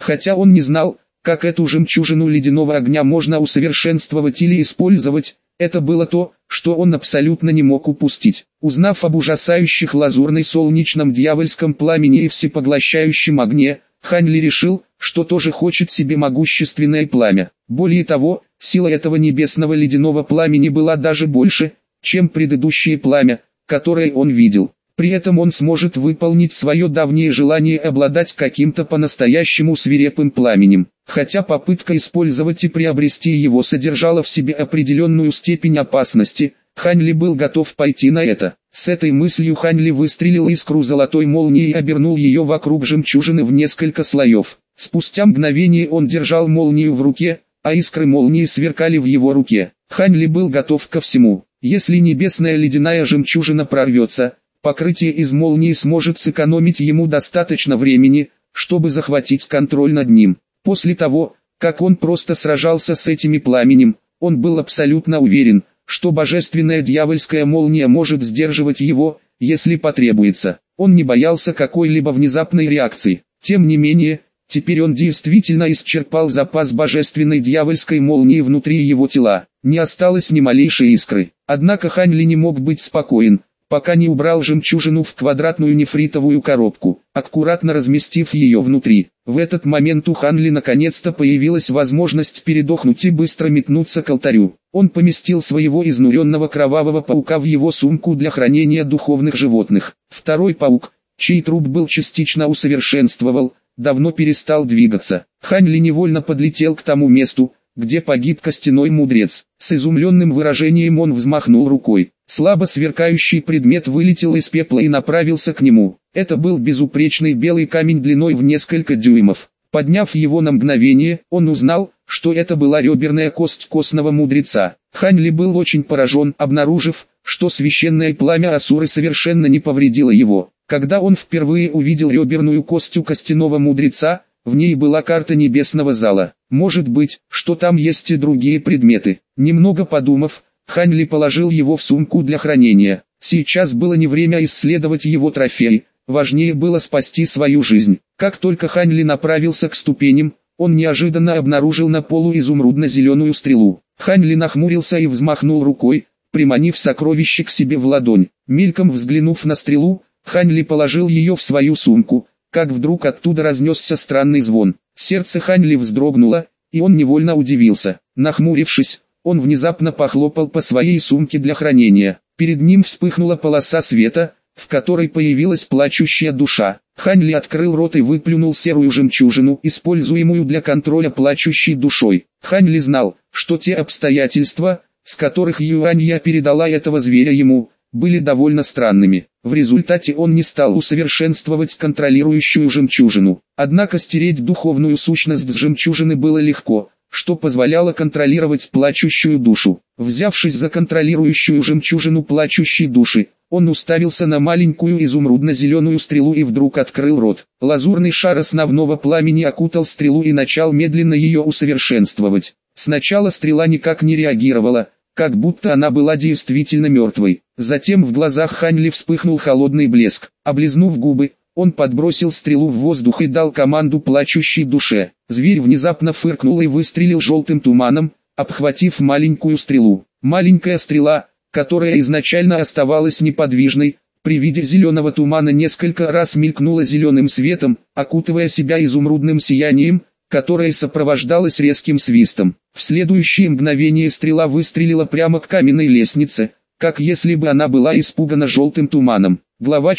Хотя он не знал, как эту жемчужину ледяного огня можно усовершенствовать или использовать, это было то, что он абсолютно не мог упустить. Узнав об ужасающих лазурно-солнечном дьявольском пламени и всепоглощающем огне, Хань Ли решил, что тоже хочет себе могущественное пламя. Более того, сила этого небесного ледяного пламени была даже больше, чем предыдущее пламя, которое он видел. При этом он сможет выполнить свое давнее желание обладать каким-то по-настоящему свирепым пламенем. Хотя попытка использовать и приобрести его содержала в себе определенную степень опасности, Хань Ли был готов пойти на это. С этой мыслью Хань Ли выстрелил искру золотой молнии и обернул ее вокруг жемчужины в несколько слоев. Спустя мгновение он держал молнию в руке, а искры молнии сверкали в его руке. Хань Ли был готов ко всему. Если небесная ледяная жемчужина прорвется, покрытие из молнии сможет сэкономить ему достаточно времени, чтобы захватить контроль над ним. После того, как он просто сражался с этими пламенем, он был абсолютно уверен, что божественная дьявольская молния может сдерживать его, если потребуется. Он не боялся какой-либо внезапной реакции. Тем не менее, теперь он действительно исчерпал запас божественной дьявольской молнии внутри его тела. Не осталось ни малейшей искры. Однако Хань Ли не мог быть спокоен, пока не убрал жемчужину в квадратную нефритовую коробку, аккуратно разместив ее внутри. В этот момент у Хань Ли наконец-то появилась возможность передохнуть и быстро метнуться к алтарю. Он поместил своего изнуренного кровавого паука в его сумку для хранения духовных животных. Второй паук, чей труп был частично усовершенствовал, давно перестал двигаться. Хань Ли невольно подлетел к тому месту, где погиб костяной мудрец. С изумленным выражением он взмахнул рукой. Слабо сверкающий предмет вылетел из пепла и направился к нему. Это был безупречный белый камень длиной в несколько дюймов. Подняв его на мгновение, он узнал, что это была реберная кость костного мудреца. Хань Ли был очень поражен, обнаружив, что священное пламя Асуры совершенно не повредило его. Когда он впервые увидел реберную кость у костяного мудреца, в ней была карта небесного зала. Может быть, что там есть и другие предметы. Немного подумав, Хань Ли положил его в сумку для хранения. Сейчас было не время исследовать его трофей, важнее было спасти свою жизнь. Как только Хань Ли направился к ступеням, он неожиданно обнаружил на полу изумрудно-зеленую стрелу. Хань Ли нахмурился и взмахнул рукой, приманив сокровище к себе в ладонь. Мельком взглянув на стрелу, Хань Ли положил ее в свою сумку, как вдруг оттуда разнесся странный звон. Сердце Хань Ли вздрогнуло, и он невольно удивился. Нахмурившись, он внезапно похлопал по своей сумке для хранения. Перед ним вспыхнула полоса света, в которой появилась плачущая душа. Хань Ли открыл рот и выплюнул серую жемчужину, используемую для контроля плачущей душой. Хань Ли знал, что те обстоятельства, с которых Юанья передала этого зверя ему, были довольно странными. В результате он не стал усовершенствовать контролирующую жемчужину. Однако стереть духовную сущность с жемчужины было легко, что позволяло контролировать плачущую душу. Взявшись за контролирующую жемчужину плачущей души, он уставился на маленькую изумрудно-зеленую стрелу и вдруг открыл рот. Лазурный шар основного пламени окутал стрелу и начал медленно ее усовершенствовать. Сначала стрела никак не реагировала, как будто она была действительно мертвой. Затем в глазах Хань Ли вспыхнул холодный блеск. Облизнув губы, он подбросил стрелу в воздух и дал команду плачущей душе. Зверь внезапно фыркнул и выстрелил желтым туманом, обхватив маленькую стрелу. Маленькая стрела, которая изначально оставалась неподвижной, при виде зеленого тумана несколько раз мелькнула зеленым светом, окутывая себя изумрудным сиянием, которое сопровождалось резким свистом. В следующее мгновение стрела выстрелила прямо к каменной лестнице, как если бы она была испугана желтым туманом. Глава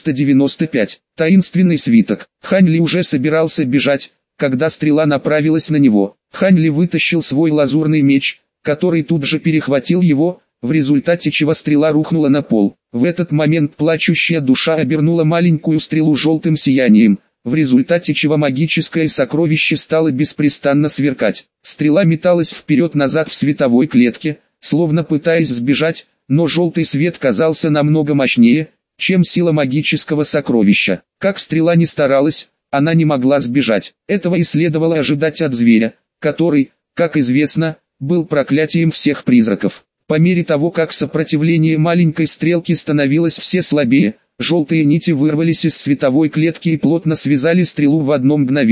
495. Таинственный свиток. Хань Ли уже собирался бежать, когда стрела направилась на него. Хань Ли вытащил свой лазурный меч, который тут же перехватил его, в результате чего стрела рухнула на пол. В этот момент плачущая душа обернула маленькую стрелу желтым сиянием, в результате чего магическое сокровище стало беспрестанно сверкать. Стрела металась вперед-назад в световой клетке, словно пытаясь сбежать, но желтый свет казался намного мощнее, чем сила магического сокровища. Как стрела ни старалась, она не могла сбежать. Этого и следовало ожидать от зверя, который, как известно, был проклятием всех призраков. По мере того, как сопротивление маленькой стрелки становилось все слабее, желтые нити вырвались из световой клетки и плотно связали стрелу в одно мгновение.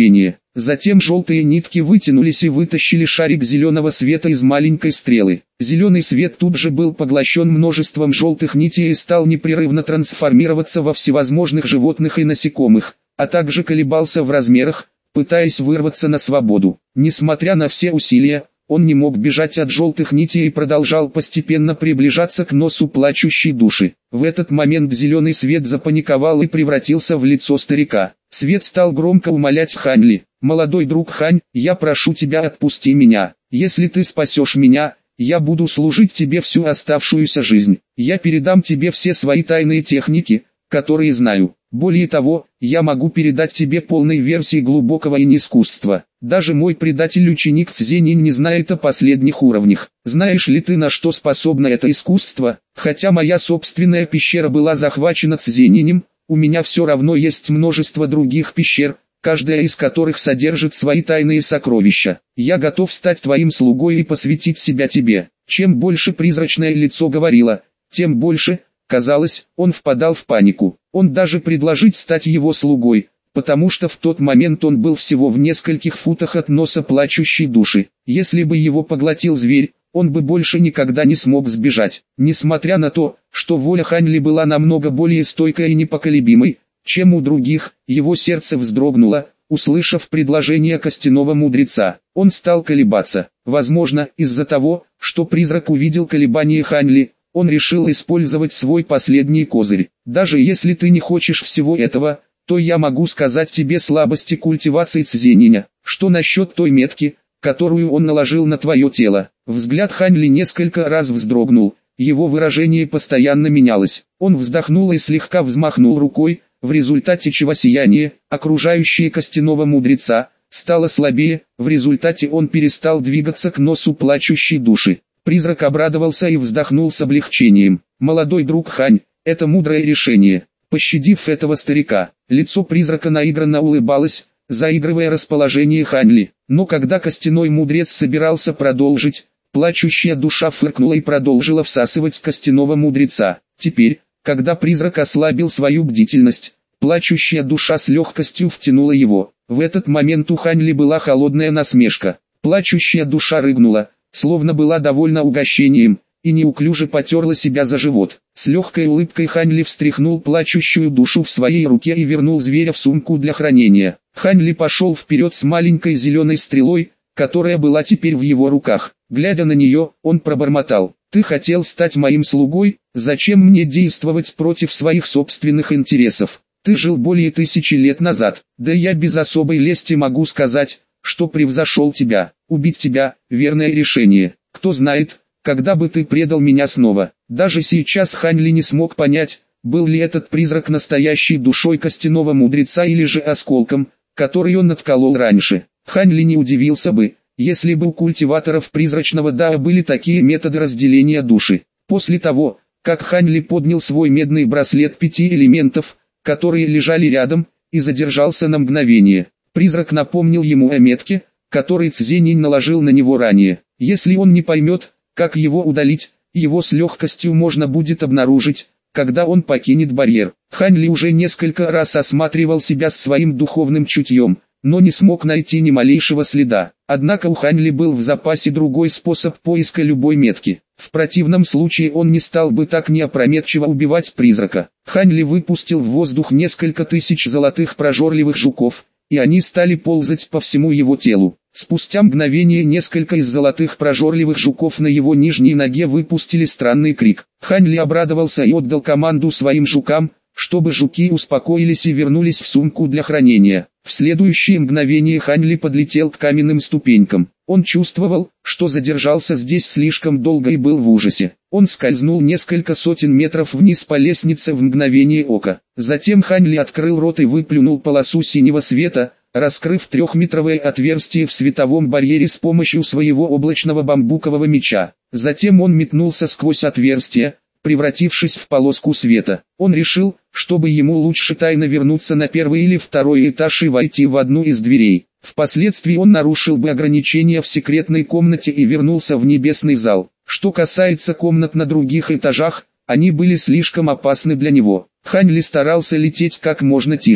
Затем желтые нитки вытянулись и вытащили шарик зеленого света из маленькой стрелы. Зеленый свет тут же был поглощен множеством желтых нитей и стал непрерывно трансформироваться во всевозможных животных и насекомых, а также колебался в размерах, пытаясь вырваться на свободу. Несмотря на все усилия, он не мог бежать от желтых нитей и продолжал постепенно приближаться к носу плачущей души. В этот момент зеленый свет запаниковал и превратился в лицо старика. Свет стал громко умолять Ханли: «Молодой друг Хань, я прошу тебя, отпусти меня. Если ты спасешь меня, я буду служить тебе всю оставшуюся жизнь. Я передам тебе все свои тайные техники, которые знаю. Более того, я могу передать тебе полной версии глубокого инь-искусства. Даже мой предатель-ученик Цзенин не знает о последних уровнях. Знаешь ли ты, на что способно это искусство? Хотя моя собственная пещера была захвачена Цзениным, у меня все равно есть множество других пещер, каждая из которых содержит свои тайные сокровища. Я готов стать твоим слугой и посвятить себя тебе». Чем больше призрачное лицо говорило, тем больше, казалось, он впадал в панику. Он даже предложить стать его слугой, потому что в тот момент он был всего в нескольких футах от носа плачущей души. Если бы его поглотил зверь, он бы больше никогда не смог сбежать. Несмотря на то, что воля Ханли была намного более стойкой и непоколебимой, чем у других, его сердце вздрогнуло, услышав предложение костяного мудреца. Он стал колебаться. Возможно, из-за того, что призрак увидел колебания Ханли, он решил использовать свой последний козырь. «Даже если ты не хочешь всего этого, то я могу сказать тебе слабости культивации Цзениня. Что насчет той метки, которую он наложил на твое тело?» Взгляд Ханли несколько раз вздрогнул, его выражение постоянно менялось. Он вздохнул и слегка взмахнул рукой, в результате чего сияние, окружающее костяного мудреца, стало слабее, в результате он перестал двигаться к носу плачущей души. Призрак обрадовался и вздохнул с облегчением. «Молодой друг Хань, это мудрое решение». Пощадив этого старика, лицо призрака наигранно улыбалось, заигрывая расположение Ханли. Но когда костяной мудрец собирался продолжить, плачущая душа фыркнула и продолжила всасывать костяного мудреца. Теперь, когда призрак ослабил свою бдительность, плачущая душа с легкостью втянула его. В этот момент у Ханли была холодная насмешка. Плачущая душа рыгнула, словно была довольна угощением, и неуклюже потерла себя за живот. С легкой улыбкой Ханли встряхнул плачущую душу в своей руке и вернул зверя в сумку для хранения. Ханли пошел вперед с маленькой зеленой стрелой, которая была теперь в его руках. Глядя на нее, он пробормотал: «Ты хотел стать моим слугой, зачем мне действовать против своих собственных интересов? Ты жил более 1000 лет назад, да я без особой лести могу сказать, что превзошел тебя. Убить тебя – верное решение. Кто знает, когда бы ты предал меня снова». Даже сейчас Ханли не смог понять, был ли этот призрак настоящей душой костяного мудреца или же осколком, который он отколол раньше. Ханли не удивился бы, если бы у культиваторов призрачного Дао были такие методы разделения души. После того, как Ханли поднял свой медный браслет 5 элементов, которые лежали рядом, и задержался на мгновение, призрак напомнил ему о метке, который Цзенин наложил на него ранее. Если он не поймет, как его удалить, его с легкостью можно будет обнаружить, когда он покинет барьер. Ханли уже несколько раз осматривал себя с своим духовным чутьем, но не смог найти ни малейшего следа. Однако у Ханли был в запасе другой способ поиска любой метки. В противном случае он не стал бы так неопрометчиво убивать призрака. Ханли выпустил в воздух несколько тысяч золотых прожорливых жуков, и они стали ползать по всему его телу. Спустя мгновение несколько из золотых прожорливых жуков на его нижней ноге выпустили странный крик. Ханли обрадовался и отдал команду своим жукам, чтобы жуки успокоились и вернулись в сумку для хранения. В следующее мгновение Ханли подлетел к каменным ступенькам. Он чувствовал, что задержался здесь слишком долго и был в ужасе. Он скользнул несколько сотен метров вниз по лестнице в мгновение ока. Затем Ханли открыл рот и выплюнул полосу синего света, раскрыв 3-метровое отверстие в световом барьере с помощью своего облачного бамбукового меча. Затем он метнулся сквозь отверстие, превратившись в полоску света. Он решил, чтобы ему лучше тайно вернуться на 1-й или 2-й этаж и войти в одну из дверей. Впоследствии он нарушил бы ограничения в секретной комнате и вернулся в небесный зал. Что касается комнат на других этажах, они были слишком опасны для него. Ханли старался лететь как можно тише.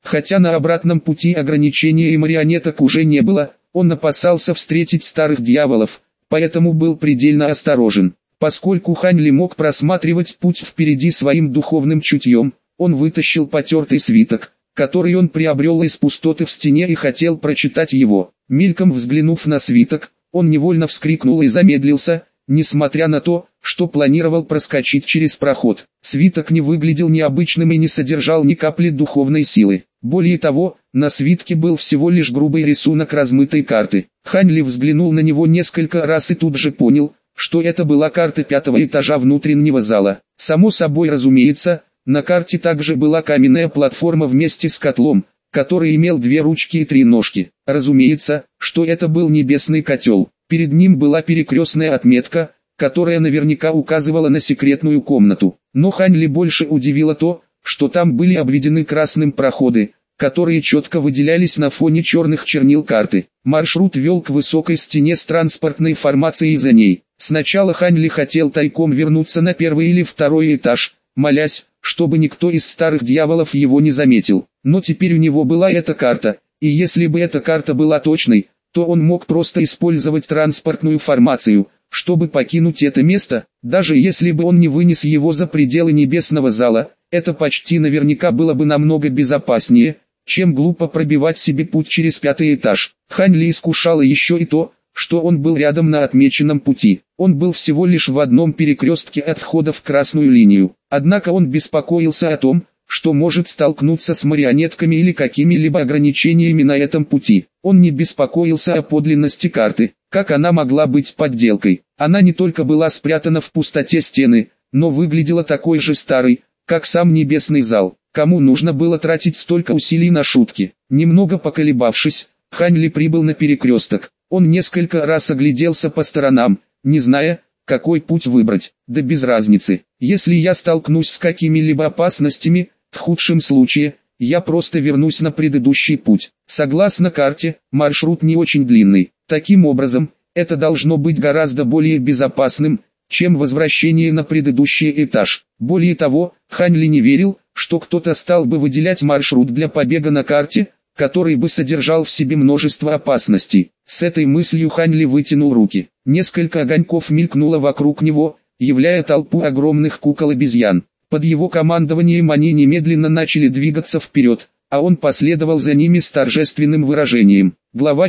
Хотя на обратном пути ограничения и марионеток уже не было, он опасался встретить старых дьяволов, поэтому был предельно осторожен. Поскольку Хань Ли мог просматривать путь впереди своим духовным чутьем, он вытащил потертый свиток, который он приобрел из пустоты в стене и хотел прочитать его. Мельком взглянув на свиток, он невольно вскрикнул и замедлился, несмотря на то, что планировал проскочить через проход. Свиток не выглядел необычным и не содержал ни капли духовной силы. Более того, на свитке был всего лишь грубый рисунок размытой карты. Хань Ли взглянул на него несколько раз и тут же понял, что это была карта 5-го этажа внутреннего зала. Само собой разумеется, на карте также была каменная платформа вместе с котлом, который имел 2 ручки и 3 ножки. Разумеется, что это был небесный котел. Перед ним была перекрестная отметка, которая наверняка указывала на секретную комнату. Но Хань Ли больше удивило то, что там были обведены красным проходы, которые четко выделялись на фоне черных чернил карты. Маршрут вел к высокой стене с транспортной формацией за ней. Сначала Хань Ли хотел тайком вернуться на 1-й или 2-й этаж, молясь, чтобы никто из старых дьяволов его не заметил. Но теперь у него была эта карта, и если бы эта карта была точной, то он мог просто использовать транспортную формацию, чтобы покинуть это место. Даже если бы он не вынес его за пределы небесного зала, это почти наверняка было бы намного безопаснее, чем глупо пробивать себе путь через 5-й этаж. Хань Ли искушало еще и то, что он был рядом на отмеченном пути. Он был всего лишь в одном перекрестке от входа в красную линию. Однако он беспокоился о том, что может столкнуться с марионетками или какими-либо ограничениями на этом пути. Он не беспокоился о подлинности карты, как она могла быть подделкой. Она не только была спрятана в пустоте стены, но выглядела такой же старой, как сам небесный зал. Кому нужно было тратить столько усилий на шутки? Немного поколебавшись, Хань Ли прибыл на перекресток. Он несколько раз огляделся по сторонам, не зная, какой путь выбрать. Да без разницы. Если я столкнусь с какими-либо опасностями, в худшем случае, я просто вернусь на предыдущий путь. Согласно карте, маршрут не очень длинный. Таким образом, это должно быть гораздо более безопасным, чем возвращение на предыдущий этаж. Более того, Хань Ли не верил, что кто-то стал бы выделять маршрут для побега на карте, который бы содержал в себе множество опасностей. С этой мыслью Хань Ли вытянул руки. Несколько огоньков мелькнуло вокруг него, являя толпу огромных кукол-обезьян. Под его командованием они немедленно начали двигаться вперед, а он последовал за ними с торжественным выражением. Глава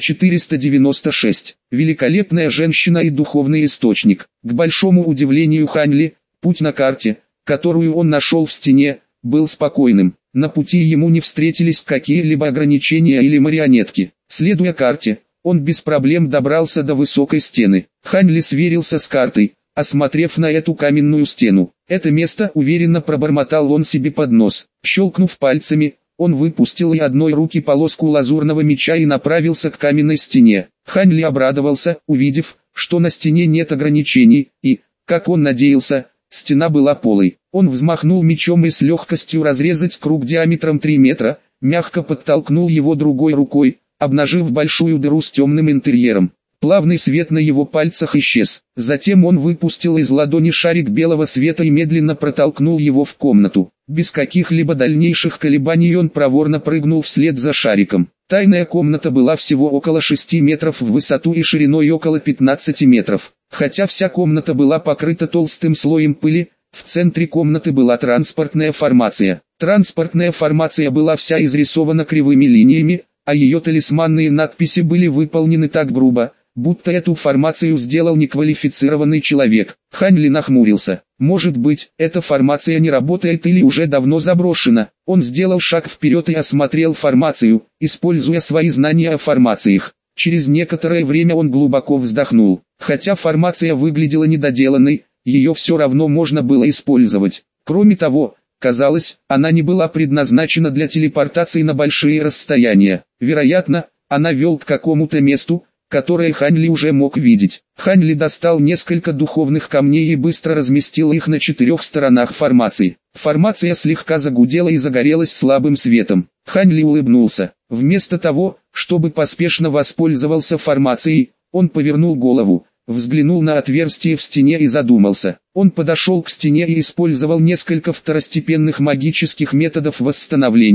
496. Великолепная женщина и духовный источник. К большому удивлению Хань Ли, путь на карте, которую он нашел в стене, был спокойным. На пути ему не встретились какие-либо ограничения или марионетки. Следуя карте, он без проблем добрался до высокой стены. Хань Ли сверился с картой, осмотрев на эту каменную стену. Это место, уверенно пробормотал он себе под нос. Щелкнув пальцами, он выпустил из одной руки полоску лазурного меча и направился к каменной стене. Хань Ли обрадовался, увидев, что на стене нет ограничений, и, как он надеялся, стена была полой. Он взмахнул мечом и с легкостью разрезать круг диаметром 3 метра, мягко подтолкнул его другой рукой, обнажив большую дыру с темным интерьером. Плавный свет на его пальцах исчез. Затем он выпустил из ладони шарик белого света и медленно протолкнул его в комнату. Без каких-либо дальнейших колебаний он проворно прыгнул вслед за шариком. Тайная комната была всего около 6 метров в высоту и шириной около 15 метров. Хотя вся комната была покрыта толстым слоем пыли, в центре комнаты была транспортная формация. Транспортная формация была вся изрисована кривыми линиями, а ее талисманные надписи были выполнены так грубо, будто эту формацию сделал неквалифицированный человек. Хань Ли нахмурился. Может быть, эта формация не работает или уже давно заброшена. Он сделал шаг вперед и осмотрел формацию, используя свои знания о формациях. Через некоторое время он глубоко вздохнул. Хотя формация выглядела недоделанной, ее все равно можно было использовать. Кроме того, казалось, она не была предназначена для телепортации на большие расстояния. Вероятно, она вел к какому-то месту, которое Хань Ли уже мог видеть. Хань Ли достал несколько духовных камней и быстро разместил их на 4 сторонах формации. Формация слегка загудела и загорелась слабым светом. Хань Ли улыбнулся. Вместо того, чтобы поспешно воспользоваться формацией, он повернул голову, взглянул на отверстие в стене и задумался. Он подошел к стене и использовал несколько второстепенных магических методов восстановления,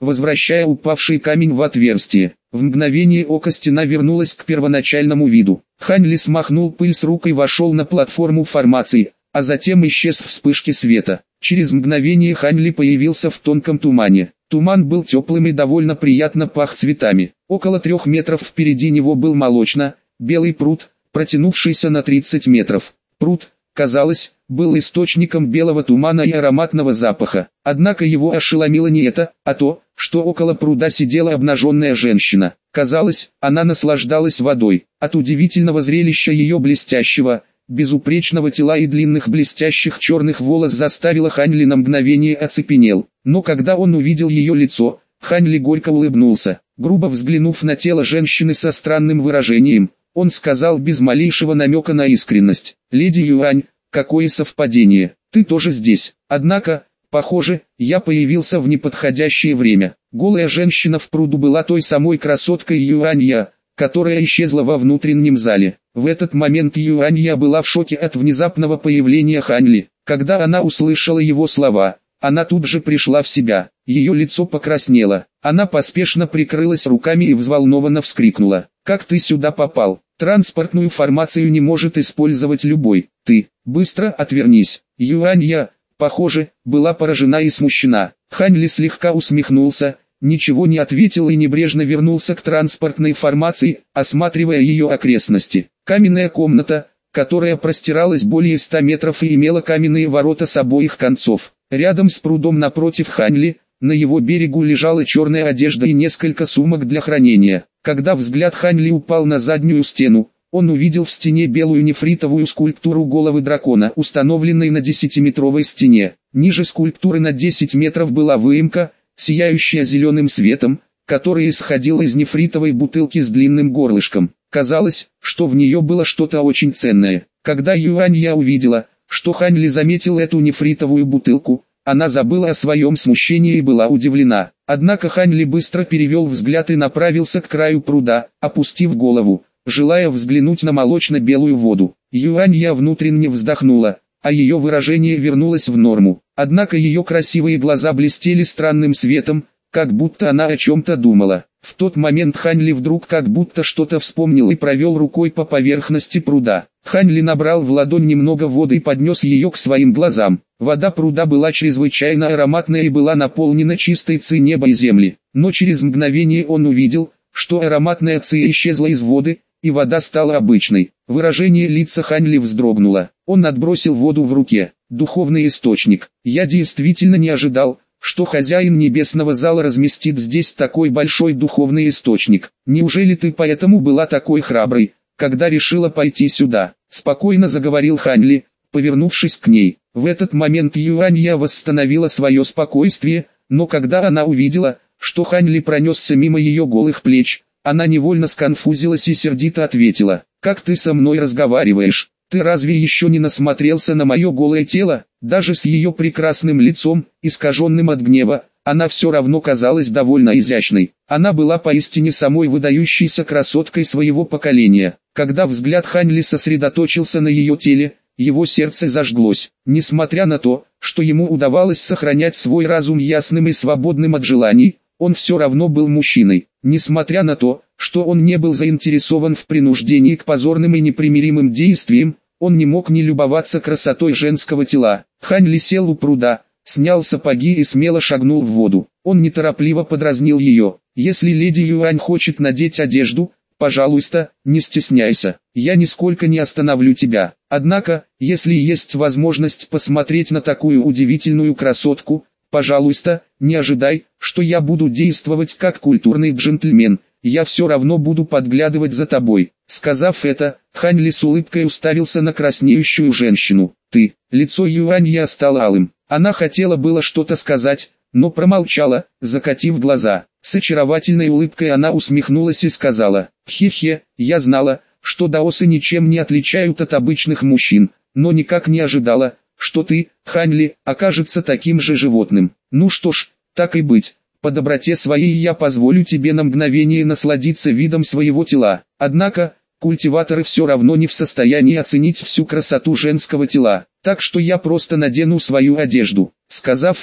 возвращая упавший камень в отверстие. В мгновение ока стена вернулась к первоначальному виду. Хань Ли смахнул пыль с рук и вошел на платформу формации, а затем исчез в вспышке света. Через мгновение Хань Ли появился в тонком тумане. Туман был теплым и довольно приятно пах цветами. Около 3 метров впереди него был молочно-белый пруд, протянувшийся на 30 метров. Пруд, казалось, был источником белого тумана и ароматного запаха. Однако его ошеломило не это, а то, что около пруда сидела обнаженная женщина. Казалось, она наслаждалась водой. От удивительного зрелища ее блестящего, безупречного тела и длинных блестящих черных волос заставило Хань Ли на мгновение оцепенел. Но когда он увидел ее лицо, Хань Ли горько улыбнулся. Грубо взглянув на тело женщины со странным выражением, он сказал без малейшего намека на искренность: «Леди Юань, какое совпадение, ты тоже здесь». Однако, похоже, я появился в неподходящее время. Голая женщина в пруду была той самой красоткой Юанья, которая исчезла во внутреннем зале. В этот момент Юанья была в шоке от внезапного появления Хань Ли. Когда она услышала его слова, она тут же пришла в себя. Ее лицо покраснело. Она поспешно прикрылась руками и взволнованно вскрикнула: «Как ты сюда попал? Транспортную формацию не может использовать любой. Ты, быстро отвернись». Юанья, похоже, была поражена и смущена. Хань Ли слегка усмехнулся, ничего не ответил и небрежно вернулся к транспортной формации, осматривая ее окрестности. Каменная комната, которая простиралась более 100 метров и имела каменные ворота с обоих концов. Рядом с прудом напротив Хань Ли, на его берегу лежала черная одежда и несколько сумок для хранения. Когда взгляд Хань Ли упал на заднюю стену, он увидел в стене белую нефритовую скульптуру головы дракона, установленной на 10-метровой стене. Ниже скульптуры на 10 метров была выемка, сияющая зеленым светом, которая исходила из нефритовой бутылки с длинным горлышком. Казалось, что в нее было что-то очень ценное. Когда Юанья увидела, что Хань Ли заметил эту нефритовую бутылку, она забыла о своем смущении и была удивлена. Однако Хань Ли быстро перевел взгляд и направился к краю пруда, опустив голову, желая взглянуть на молочно-белую воду. Юанья внутренне вздохнула, а ее выражение вернулось в норму. Однако ее красивые глаза блестели странным светом, как будто она о чем-то думала. В тот момент Хань Ли вдруг как будто что-то вспомнил и провел рукой по поверхности пруда. Хань Ли набрал в ладонь немного воды и поднес ее к своим глазам. Вода пруда была чрезвычайно ароматная и была наполнена чистой ци неба и земли. Но через мгновение он увидел, что ароматная ци исчезла из воды, и вода стала обычной. Выражение лица Хань Ли вздрогнуло. Он отбросил воду в руке. Духовный источник. Я действительно не ожидал, что хозяин небесного зала разместит здесь такой большой духовный источник. Неужели ты поэтому была такой храброй, когда решила пойти сюда? Спокойно заговорил Хань Ли, повернувшись к ней. В этот момент Юанья восстановила свое спокойствие, но когда она увидела, что Хань Ли пронесся мимо ее голых плеч, она невольно сконфузилась и сердито ответила: «Как ты со мной разговариваешь? Ты разве еще не насмотрелся на мое голое тело?» Даже с ее прекрасным лицом, искаженным от гнева, она все равно казалась довольно изящной. Она была поистине самой выдающейся красоткой своего поколения. Когда взгляд Хань Ли сосредоточился на ее теле, его сердце зажглось. Несмотря на то, что ему удавалось сохранять свой разум ясным и свободным от желаний, он все равно был мужчиной. Несмотря на то, что он не был заинтересован в принуждении к позорным и непримиримым действиям, он не мог не любоваться красотой женского тела. Хань Ли сел у пруда, снял сапоги и смело шагнул в воду. Он неторопливо подразнил ее: «Если леди Юань хочет надеть одежду, пожалуйста, не стесняйся, я нисколько не остановлю тебя. Однако, если есть возможность посмотреть на такую удивительную красотку, пожалуйста, не ожидай, что я буду действовать как культурный джентльмен, я все равно буду подглядывать за тобой». Сказав это, Хань Ли с улыбкой уставился на краснеющую женщину. «Ты». Лицо Юанья стало алым. Она хотела было что-то сказать, но промолчала, закатив глаза. С очаровательной улыбкой она усмехнулась и сказала: «Хе-хе, я знала, что даосы ничем не отличают от обычных мужчин, но никак не ожидала, что ты, Хань Ли, окажется таким же животным. Ну что ж, так и быть. По доброте своей я позволю тебе на мгновение насладиться видом своего тела». Однако, культиваторы все равно не в состоянии оценить всю красоту женского тела, так что я просто надену свою одежду. Сказав это,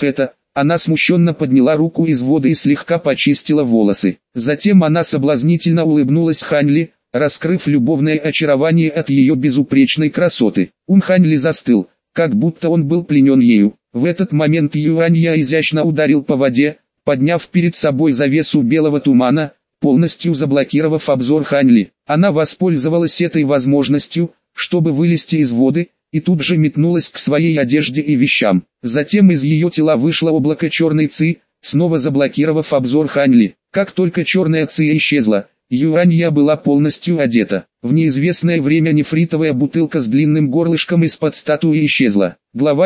Она смущенно подняла руку из воды и слегка почистила волосы. Затем она соблазнительно улыбнулась Ханьли, раскрыв любовное очарование от ее безупречной красоты. Ум Ханьли застыл, как будто он был пленен ею. В этот момент Юанья изящно ударил по воде, подняв перед собой завесу белого тумана, полностью заблокировав обзор Ханьли. Она воспользовалась этой возможностью, чтобы вылезти из воды, и тут же метнулась к своей одежде и вещам. Затем из ее тела вышло облако черной ци, снова заблокировав обзор Ханьли. Как только черная ци исчезла, Юанья была полностью одета. В неизвестное время нефритовая бутылка с длинным горлышком из-под статуи исчезла. Глава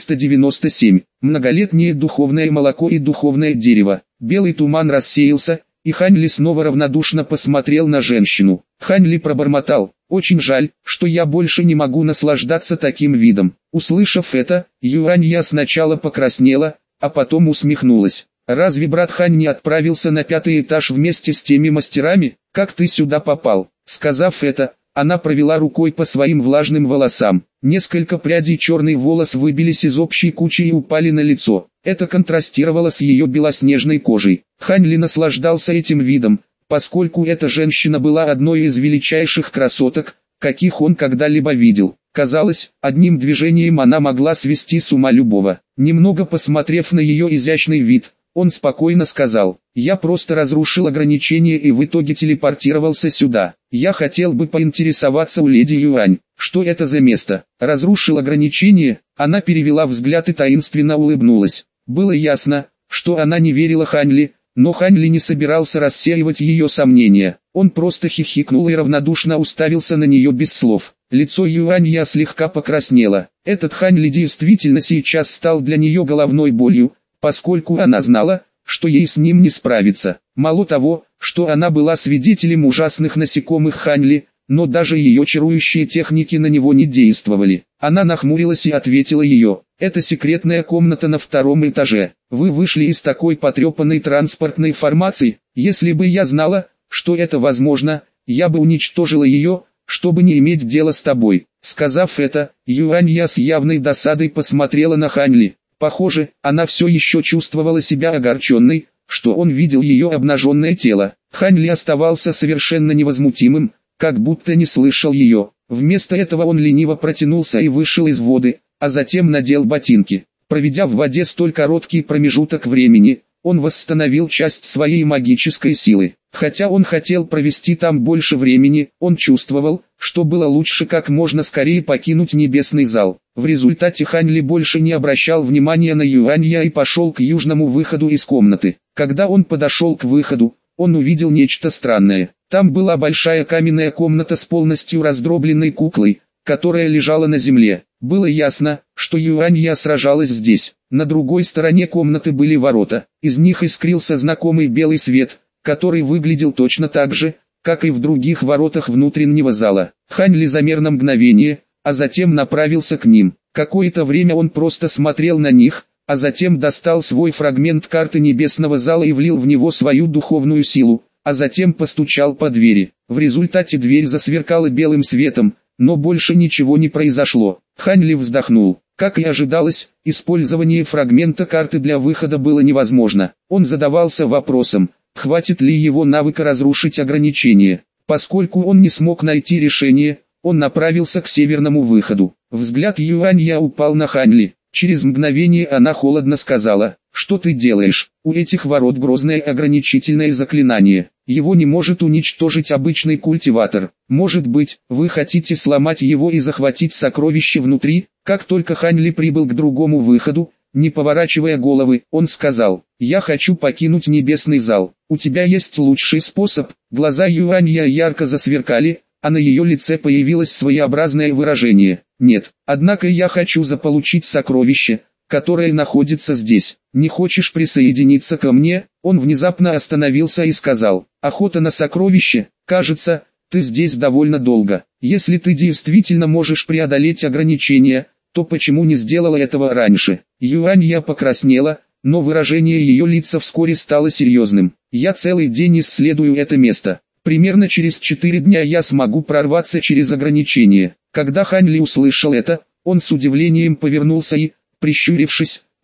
497. Многолетнее духовное молоко и духовное дерево. Белый туман рассеялся, и Ханьли снова равнодушно посмотрел на женщину. Ханьли пробормотал: «Очень жаль, что я больше не могу наслаждаться таким видом». Услышав это, Юанья сначала покраснела, а потом усмехнулась. «Разве брат Хань не отправился на 5-й этаж вместе с теми мастерами? Как ты сюда попал?» Сказав это, она провела рукой по своим влажным волосам. Несколько прядей черных волос выбились из общей кучи и упали на лицо. Это контрастировало с ее белоснежной кожей. Ханьли наслаждался этим видом, поскольку эта женщина была одной из величайших красоток, каких он когда-либо видел. Казалось, одним движением она могла свести с ума любого. Немного посмотрев на ее изящный вид, он спокойно сказал: «Я просто разрушил ограничения и в итоге телепортировался сюда. Я хотел бы поинтересоваться у леди Юань, что это за место?» Разрушил ограничения, она перевела взгляд и таинственно улыбнулась. Было ясно, что она не верила Ханьли, но Ханьли не собирался рассеивать ее сомнения. Он просто хихикнул и равнодушно уставился на нее без слов. Лицо Юанья слегка покраснело. Этот Ханьли действительно сейчас стал для нее головной болью, поскольку она знала, что ей с ним не справиться. Мало того, что она была свидетелем ужасных насекомых Ханьли, но даже ее чарующие техники на него не действовали. Она нахмурилась и ответила ее: «Это секретная комната на 2-м этаже. Вы вышли из такой потрепанной транспортной формации. Если бы я знала, что это возможно, я бы уничтожила ее, чтобы не иметь дела с тобой». Сказав это, Юанья с явной досадой посмотрела на Ханьли. Похоже, она все еще чувствовала себя огорченной, что он видел ее обнаженное тело. Ханьли оставался совершенно невозмутимым, как будто не слышал ее. Вместо этого он лениво протянулся и вышел из воды, а затем надел ботинки. Проведя в воде столь короткий промежуток времени, он восстановил часть своей магической силы. Хотя он хотел провести там больше времени, он чувствовал, что было лучше как можно скорее покинуть небесный зал. В результате Ханьли больше не обращал внимания на Юанья и пошел к южному выходу из комнаты. Когда он подошел к выходу, он увидел нечто странное. Там была большая каменная комната с полностью раздробленной куклой, которая лежала на земле. Было ясно, что Юанья сражалась здесь. На другой стороне комнаты были ворота. Из них искрился знакомый белый свет, который выглядел точно так же, как и в других воротах внутреннего зала. Ханьли замер на мгновение, а затем направился к ним. Какое-то время он просто смотрел на них, а затем достал свой фрагмент карты небесного зала и влил в него свою духовную силу, а затем постучал по двери. В результате дверь засверкала белым светом, но больше ничего не произошло. Ханьли вздохнул. Как и ожидалось, использование фрагмента карты для выхода было невозможно. Он задавался вопросом, хватит ли его навыка разрушить ограничения. Поскольку он не смог найти решение, он направился к северному выходу. Взгляд Юанья упал на Ханьли. Через мгновение она холодно сказала: «Что ты делаешь? У этих ворот грозное ограничительное заклинание. Его не может уничтожить обычный культиватор. Может быть, вы хотите сломать его и захватить сокровище внутри?» Как только Ханьли прибыл к другому выходу, не поворачивая головы, он сказал: «Я хочу покинуть небесный зал. У тебя есть лучший способ?» Глаза Юанья ярко засверкали, а на ее лице появилось своеобразное выражение. «Нет, однако я хочу заполучить сокровище, которое находится здесь. Не хочешь присоединиться ко мне?» Он внезапно остановился и сказал: «Охота на сокровище, кажется, ты здесь довольно долго. Если ты действительно можешь преодолеть ограничения, то почему не сделала этого раньше?» Юанья покраснела, но выражение ее лица вскоре стало серьезным. «Я целый день исследую это место. Примерно через 4 дня я смогу прорваться через ограничения». Когда Ханьли услышал это, он с удивлением повернулся и, прищурившись,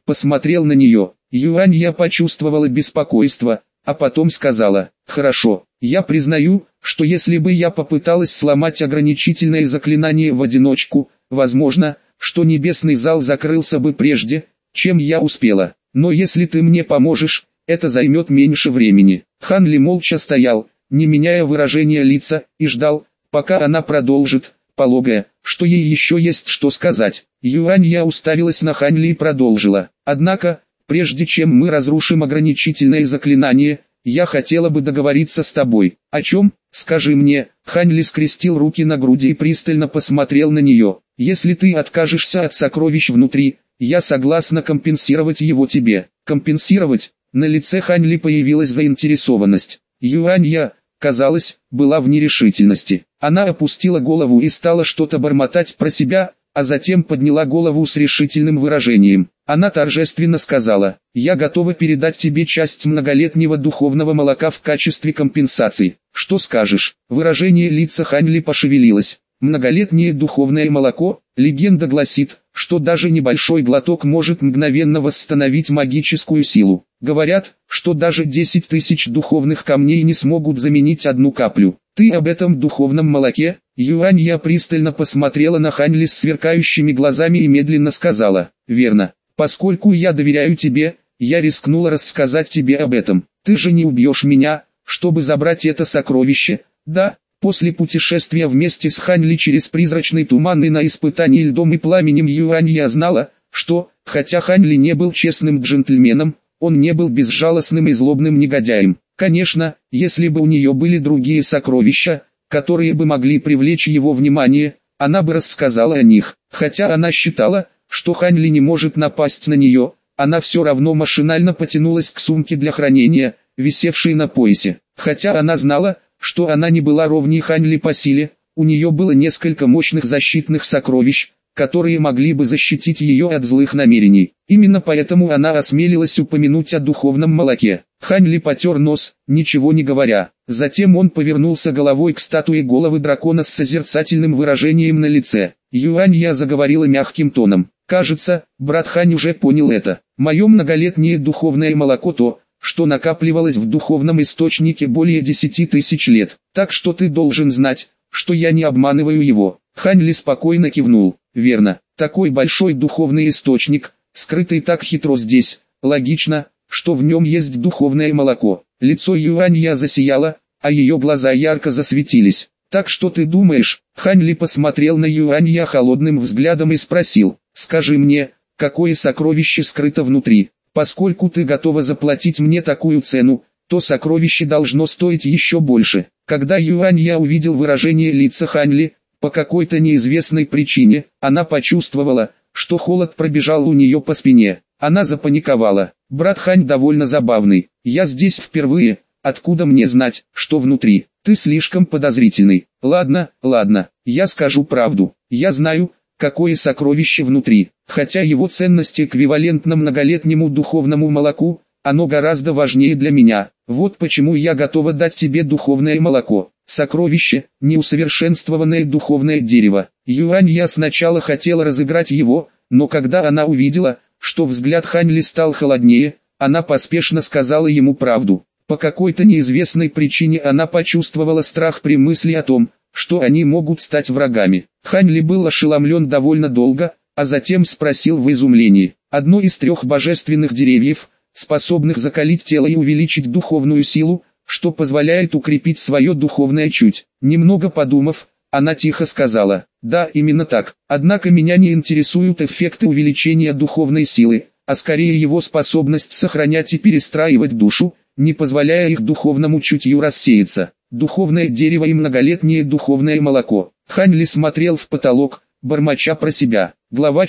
посмотрел на нее. Юанья почувствовала беспокойство, а потом сказала: «Хорошо, я признаю, что если бы я попыталась сломать ограничительное заклинание в одиночку, возможно, что небесный зал закрылся бы прежде, чем я успела. Но если ты мне поможешь, это займет меньше времени». Хан Ли молча стоял, не меняя выражения лица, и ждал, пока она продолжит, полагая, что ей еще есть что сказать. Юанья уставилась на Хан Ли и продолжила: «Однако, прежде чем мы разрушим ограничительное заклинание, я хотела бы договориться с тобой». «О чем? Скажи мне». Хан Ли скрестил руки на груди и пристально посмотрел на нее. «Если ты откажешься от сокровищ внутри, я согласна компенсировать его тебе». «Компенсировать?» На лице Хан Ли появилась заинтересованность. Юанья, казалось, была в нерешительности. Она опустила голову и стала что-то бормотать про себя, а затем подняла голову с решительным выражением. Она торжественно сказала: «Я готова передать тебе часть многолетнего духовного молока в качестве компенсации. Что скажешь?» Выражение лица Хан Ли пошевелилось. Многолетнее духовное молоко, легенда гласит, что даже небольшой глоток может мгновенно восстановить магическую силу. Говорят, что даже 10 тысяч духовных камней не смогут заменить одну каплю. «Ты об этом духовном молоке?» Юанья пристально посмотрела на Хан Ли с сверкающими глазами и медленно сказала: «Верно. Поскольку я доверяю тебе, я рискнула рассказать тебе об этом. Ты же не убьешь меня, чтобы забрать это сокровище, да?» После путешествия вместе с Хан Ли через призрачный туман и на испытании льдом и пламенем, Юанья знала, что, хотя Хан Ли не был честным джентльменом, он не был безжалостным и злобным негодяем. Конечно, если бы у нее были другие сокровища, которые бы могли привлечь его внимание, она бы рассказала о них. Хотя она считала, что Хан Ли не может напасть на нее, она все равно машинально потянулась к сумке для хранения, висевшей на поясе. Хотя она знала, что она не была ровней Хан Ли по силе, у нее было несколько мощных защитных сокровищ, которые могли бы защитить ее от злых намерений. Именно поэтому она осмелилась упомянуть о духовном молоке. Хан Ли потер нос, ничего не говоря. Затем он повернулся головой к статуе головы дракона с созерцательным выражением на лице. Юанья заговорила мягким тоном: «Кажется, брат Хань уже понял это. Мое многолетнее духовное молоко то, что накапливалось в духовном источнике более 10 тысяч лет. Так что ты должен знать, что я не обманываю его». Хан Ли спокойно кивнул. «Верно, такой большой духовный источник, скрытый так хитро здесь, логично, что в нем есть духовное молоко». Лицо Юанья засияло, а ее глаза ярко засветились. «Так что ты думаешь?» Хан Ли посмотрел на Юанья холодным взглядом и спросил: «Скажи мне, какое сокровище скрыто внутри? Поскольку ты готова заплатить мне такую цену, то сокровище должно стоить еще больше». Когда Юанья увидел выражение лица Хан Ли, по какой-то неизвестной причине, она почувствовала, что холод пробежал у нее по спине. Она запаниковала. «Брат Хань довольно забавный. Я здесь впервые, откуда мне знать, что внутри? Ты слишком подозрительный». «Ладно, ладно, я скажу правду. Я знаю, какое сокровище внутри. Хотя его ценность эквивалентна многолетнему духовному молоку, оно гораздо важнее для меня. Вот почему я готова дать тебе духовное молоко. Сокровище, неусовершенствованное духовное дерево». Юанья сначала хотела разыграть его, но когда она увидела, что взгляд Хан Ли стал холоднее, она поспешно сказала ему правду. По какой-то неизвестной причине она почувствовала страх при мысли о том, что они могут стать врагами. Хан Ли был ошеломлен довольно долго, а затем спросил в изумлении: «Одно из 3 божественных деревьев, способных закалить тело и увеличить духовную силу, что позволяет укрепить свое духовное чуть». Немного подумав, она тихо сказала: «Да, именно так. Однако меня не интересуют эффекты увеличения духовной силы, а скорее его способность сохранять и перестраивать душу, не позволяя их духовному чутью рассеяться. Духовное дерево и многолетнее духовное молоко». Хан Ли смотрел в потолок, бормоча про себя. Глава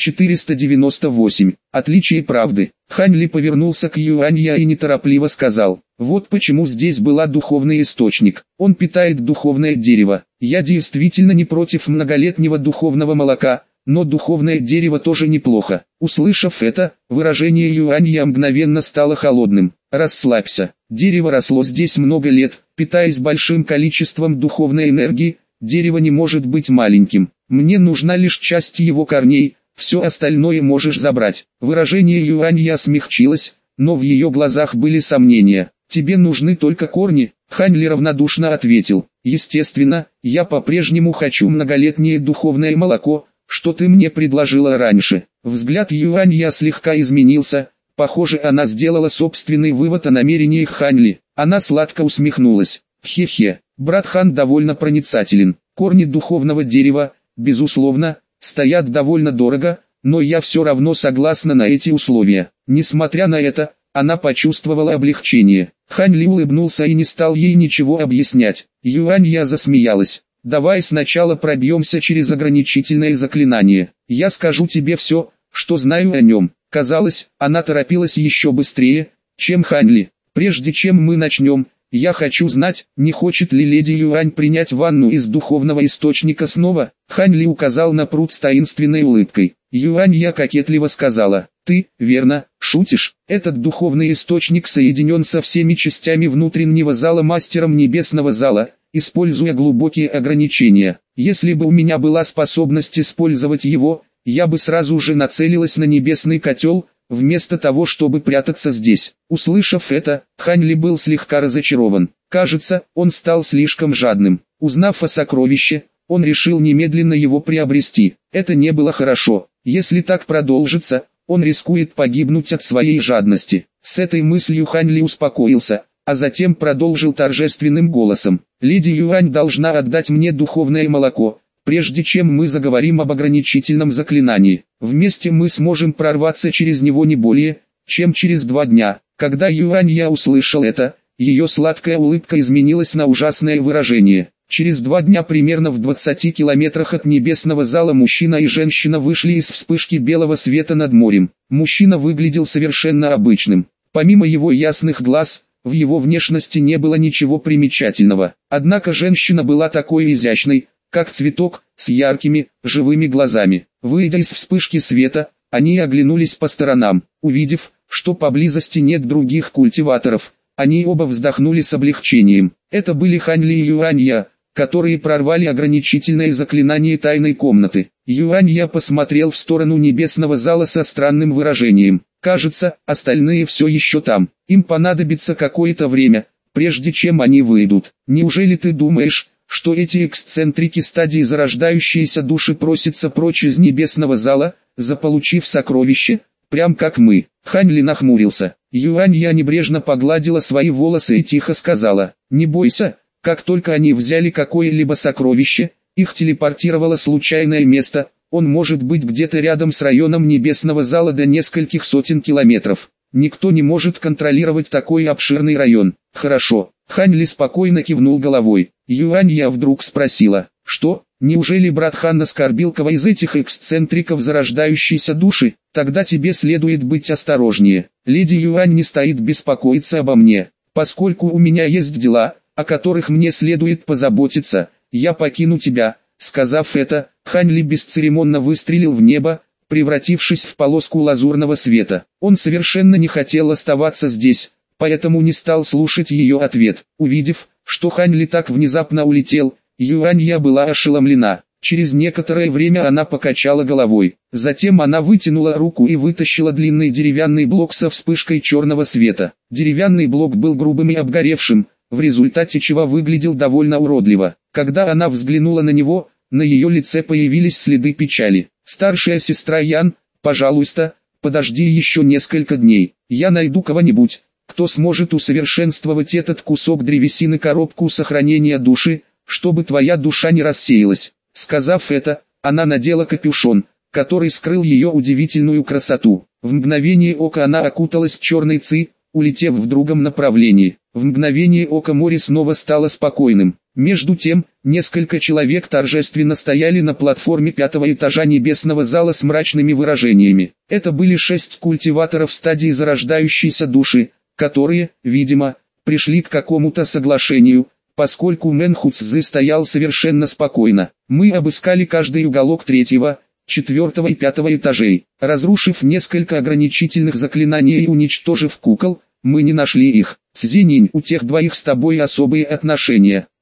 498. Отличие правды. Хан Ли повернулся к Юанья и неторопливо сказал: «Вот почему здесь была духовный источник. Он питает духовное дерево. Я действительно не против многолетнего духовного молока, но духовное дерево тоже неплохо». Услышав это, выражение Юанья мгновенно стало холодным. «Расслабься. Дерево росло здесь много лет, питаясь большим количеством духовной энергии. Дерево не может быть маленьким. Мне нужна лишь часть его корней, все остальное можешь забрать. Выражение Юанья смягчилось, но в ее глазах были сомнения. Тебе нужны только корни, Хань Ли равнодушно ответил. Естественно, я по-прежнему хочу многолетнее духовное молоко, что ты мне предложила раньше. Взгляд Юанья слегка изменился, похоже, она сделала собственный вывод о намерениях Хань Ли. Она сладко усмехнулась. Хе-хе, брат Хан довольно проницателен. Корни духовного дерева, безусловно, стоят довольно дорого, но я все равно согласна на эти условия. Несмотря на это, она почувствовала облегчение. Хань Ли улыбнулся и не стал ей ничего объяснять. Юанья засмеялась. Давай сначала пробьемся через ограничительное заклинание. Я скажу тебе все, что знаю о нем. Казалось, она торопилась еще быстрее, чем Хань Ли. Прежде чем мы начнем, я хочу знать, не хочет ли леди Юань принять ванну из духовного источника снова. Хань Ли указал на пруд с таинственной улыбкой. Юанья кокетливо сказала: ты, верно, шутишь? Этот духовный источник соединен со всеми частями внутреннего зала мастером небесного зала, используя глубокие ограничения. Если бы у меня была способность использовать его, я бы сразу же нацелилась на небесный котел, вместо того, чтобы прятаться здесь. Услышав это, Хань Ли был слегка разочарован. Кажется, он стал слишком жадным. Узнав о сокровище, он решил немедленно его приобрести. Это не было хорошо. Если так продолжится, он рискует погибнуть от своей жадности. С этой мыслью Хань Ли успокоился, а затем продолжил торжественным голосом. Леди Юань должна отдать мне духовное молоко, прежде чем мы заговорим об ограничительном заклинании. Вместе мы сможем прорваться через него не более, чем через 2 дня. Когда Юанья услышал это, ее сладкая улыбка изменилась на ужасное выражение. Через 2 дня примерно в 20 километрах от небесного зала мужчина и женщина вышли из вспышки белого света над морем. Мужчина выглядел совершенно обычным. Помимо его ясных глаз, в его внешности не было ничего примечательного. Однако женщина была такой изящной, как цветок, с яркими, живыми глазами. Выйдя из вспышки света, они оглянулись по сторонам. Увидев, что поблизости нет других культиваторов, они оба вздохнули с облегчением. Это были Хань Ли и Юанья, которые прорвали ограничительное заклинание тайной комнаты. Юанья посмотрел в сторону небесного зала со странным выражением. Кажется, остальные все еще там. Им понадобится какое-то время, прежде чем они выйдут. Неужели ты думаешь, что эти эксцентрики стадии зарождающиеся души просятся прочь из небесного зала, заполучив сокровище, прям как мы? Хань Ли нахмурился. Юанья небрежно погладила свои волосы и тихо сказала: не бойся, как только они взяли какое-либо сокровище, их телепортировало случайное место, он может быть где-то рядом с районом небесного зала до нескольких сотен километров. Никто не может контролировать такой обширный район. Хорошо. Хань Ли спокойно кивнул головой. Юанья вдруг спросила: что, неужели брат Хан оскорбил кого из этих эксцентриков зарождающейся души? Тогда тебе следует быть осторожнее. Леди Юань не стоит беспокоиться обо мне, поскольку у меня есть дела, о которых мне следует позаботиться, я покину тебя. Сказав это, Хань Ли бесцеремонно выстрелил в небо, превратившись в полоску лазурного света. Он совершенно не хотел оставаться здесь, поэтому не стал слушать ее ответ. Увидев, что Хань Ли так внезапно улетел, Юанья была ошеломлена. Через некоторое время она покачала головой. Затем она вытянула руку и вытащила длинный деревянный блок со вспышкой черного света. Деревянный блок был грубым и обгоревшим, в результате чего выглядел довольно уродливо. Когда она взглянула на него, на ее лице появились следы печали. «Старшая сестра Ян, пожалуйста, подожди еще несколько дней. Я найду кого-нибудь, кто сможет усовершенствовать этот кусок древесины, коробку сохранения души, чтобы твоя душа не рассеялась». Сказав это, она надела капюшон, который скрыл ее удивительную красоту. В мгновение ока она окуталась черной ци, улетев в другом направлении. В мгновение ока море снова стало спокойным. Между тем, несколько человек торжественно стояли на платформе 5-го этажа небесного зала с мрачными выражениями. Это были 6 культиваторов стадии зарождающейся души, которые, видимо, пришли к какому-то соглашению, поскольку Мэнхуцзы стоял совершенно спокойно. Мы обыскали каждый уголок 3-го, 4-го и 5-го этажей. Разрушив несколько ограничительных заклинаний и уничтожив кукол, мы не нашли их. Цзининь, у тех двоих с тобой особые отношения.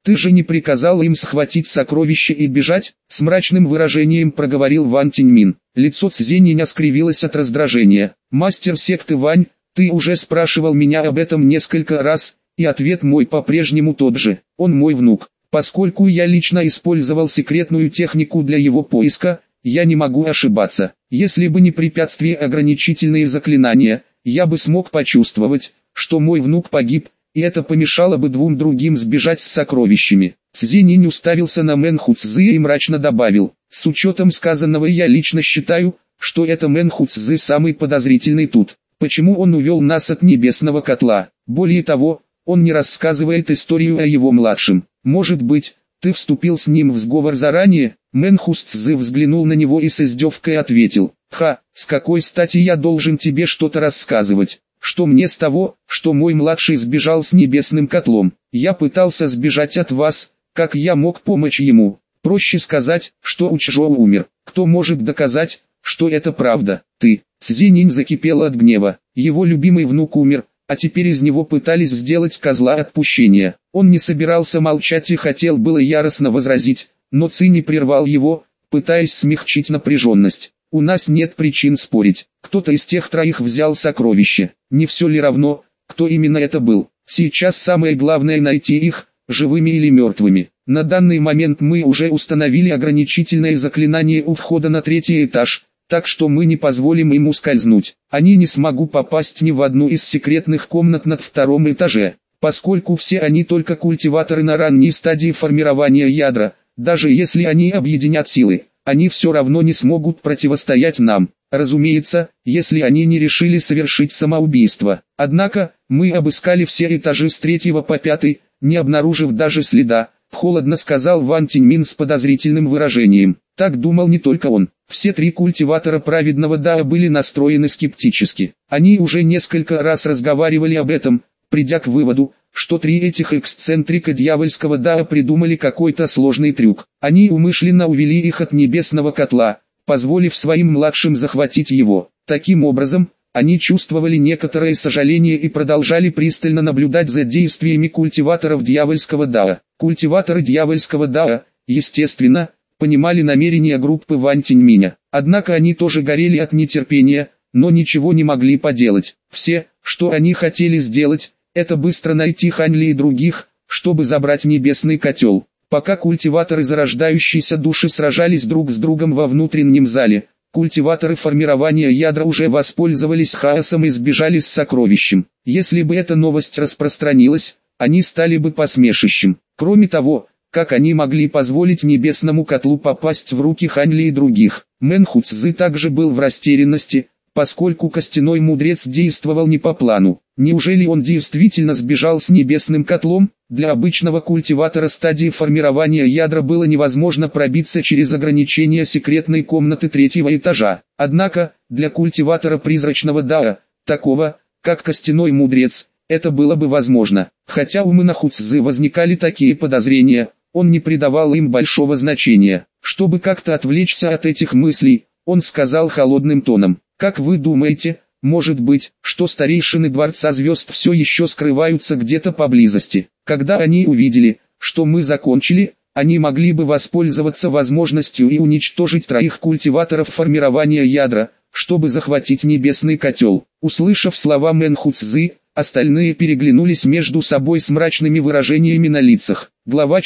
Ты же не приказал им схватить сокровище и бежать? С мрачным выражением проговорил Ван Тиньмин. Лицо Цзиньиня скривилось от раздражения. Мастер секты Вань, ты уже спрашивал меня об этом несколько раз, и ответ мой по-прежнему тот же. Он мой внук. Поскольку я лично использовал секретную технику для его поиска, я не могу ошибаться. Если бы не препятствия ограничительные заклинания, я бы смог почувствовать, что мой внук погиб, и это помешало бы двум другим сбежать с сокровищами. Цзиньинь уставился на Мэнху Цзы и мрачно добавил: с учетом сказанного я лично считаю, что это Мэнху Цзы самый подозрительный тут. Почему он увел нас от небесного котла? Более того, он не рассказывает историю о его младшем. Может быть, ты вступил с ним в сговор заранее? Мэнху Цзы взглянул на него и с издевкой ответил: «Ха, с какой стати я должен тебе что-то рассказывать? Что мне с того, что мой младший сбежал с небесным котлом? Я пытался сбежать от вас, как я мог помочь ему? Проще сказать, что Учжоу умер. Кто может доказать, что это правда? Ты». Цзиньинь закипел от гнева. Его любимый внук умер, а теперь из него пытались сделать козла отпущения. Он не собирался молчать и хотел было яростно возразить, но Цинь прервал его, пытаясь смягчить напряженность. У нас нет причин спорить. Кто-то из тех троих взял сокровище. Не все ли равно, кто именно это был? Сейчас самое главное найти их, живыми или мертвыми. На данный момент мы уже установили ограничительное заклинание у входа на 3-й этаж, так что мы не позволим им ускользнуть. Они не смогут попасть ни в одну из секретных комнат на 2-м этаже, поскольку все они только культиваторы на ранней стадии формирования ядра. Даже если они объединят силы, они все равно не смогут противостоять нам. Разумеется, если они не решили совершить самоубийство. Однако, мы обыскали все этажи с 3-го по 5-й, не обнаружив даже следа, холодно сказал Ван Тиньмин с подозрительным выражением. Так думал не только он. Все 3 культиватора праведного Дао были настроены скептически. Они уже несколько раз разговаривали об этом, придя к выводу, что 3 этих эксцентрика дьявольского Дао придумали какой-то сложный трюк. Они умышленно увели их от небесного котла, позволив своим младшим захватить его. Таким образом, они чувствовали некоторое сожаление и продолжали пристально наблюдать за действиями культиваторов дьявольского Дао. Культиваторы дьявольского Дао, естественно, понимали намерения группы Ван Тиньминя. Однако они тоже горели от нетерпения, но ничего не могли поделать. Все, что они хотели сделать, это быстро найти Хань Ли и других, чтобы забрать небесный котел. Пока культиваторы зарождающейся души сражались друг с другом во внутреннем зале, культиваторы формирования ядра уже воспользовались хаосом и сбежали с сокровищем. Если бы эта новость распространилась, они стали бы посмешищем. Кроме того, как они могли позволить небесному котлу попасть в руки Хань Ли и других? Мэнху Цзы также был в растерянности, поскольку костяной мудрец действовал не по плану. Неужели он действительно сбежал с небесным котлом? Для обычного культиватора стадии формирования ядра было невозможно пробиться через ограничения секретной комнаты 3-го этажа. Однако, для культиватора призрачного Дао, такого, как костяной мудрец, это было бы возможно. Хотя у Мэнху Цзы возникали такие подозрения, он не придавал им большого значения. Чтобы как-то отвлечься от этих мыслей, он сказал холодным тоном: «Как вы думаете, может быть, что старейшины Дворца Звезд все еще скрываются где-то поблизости? Когда они увидели, что мы закончили, они могли бы воспользоваться возможностью и уничтожить 3 культиваторов формирования ядра, чтобы захватить небесный котел». Услышав слова Мэнху Цзы, остальные переглянулись между собой с мрачными выражениями на лицах. Глава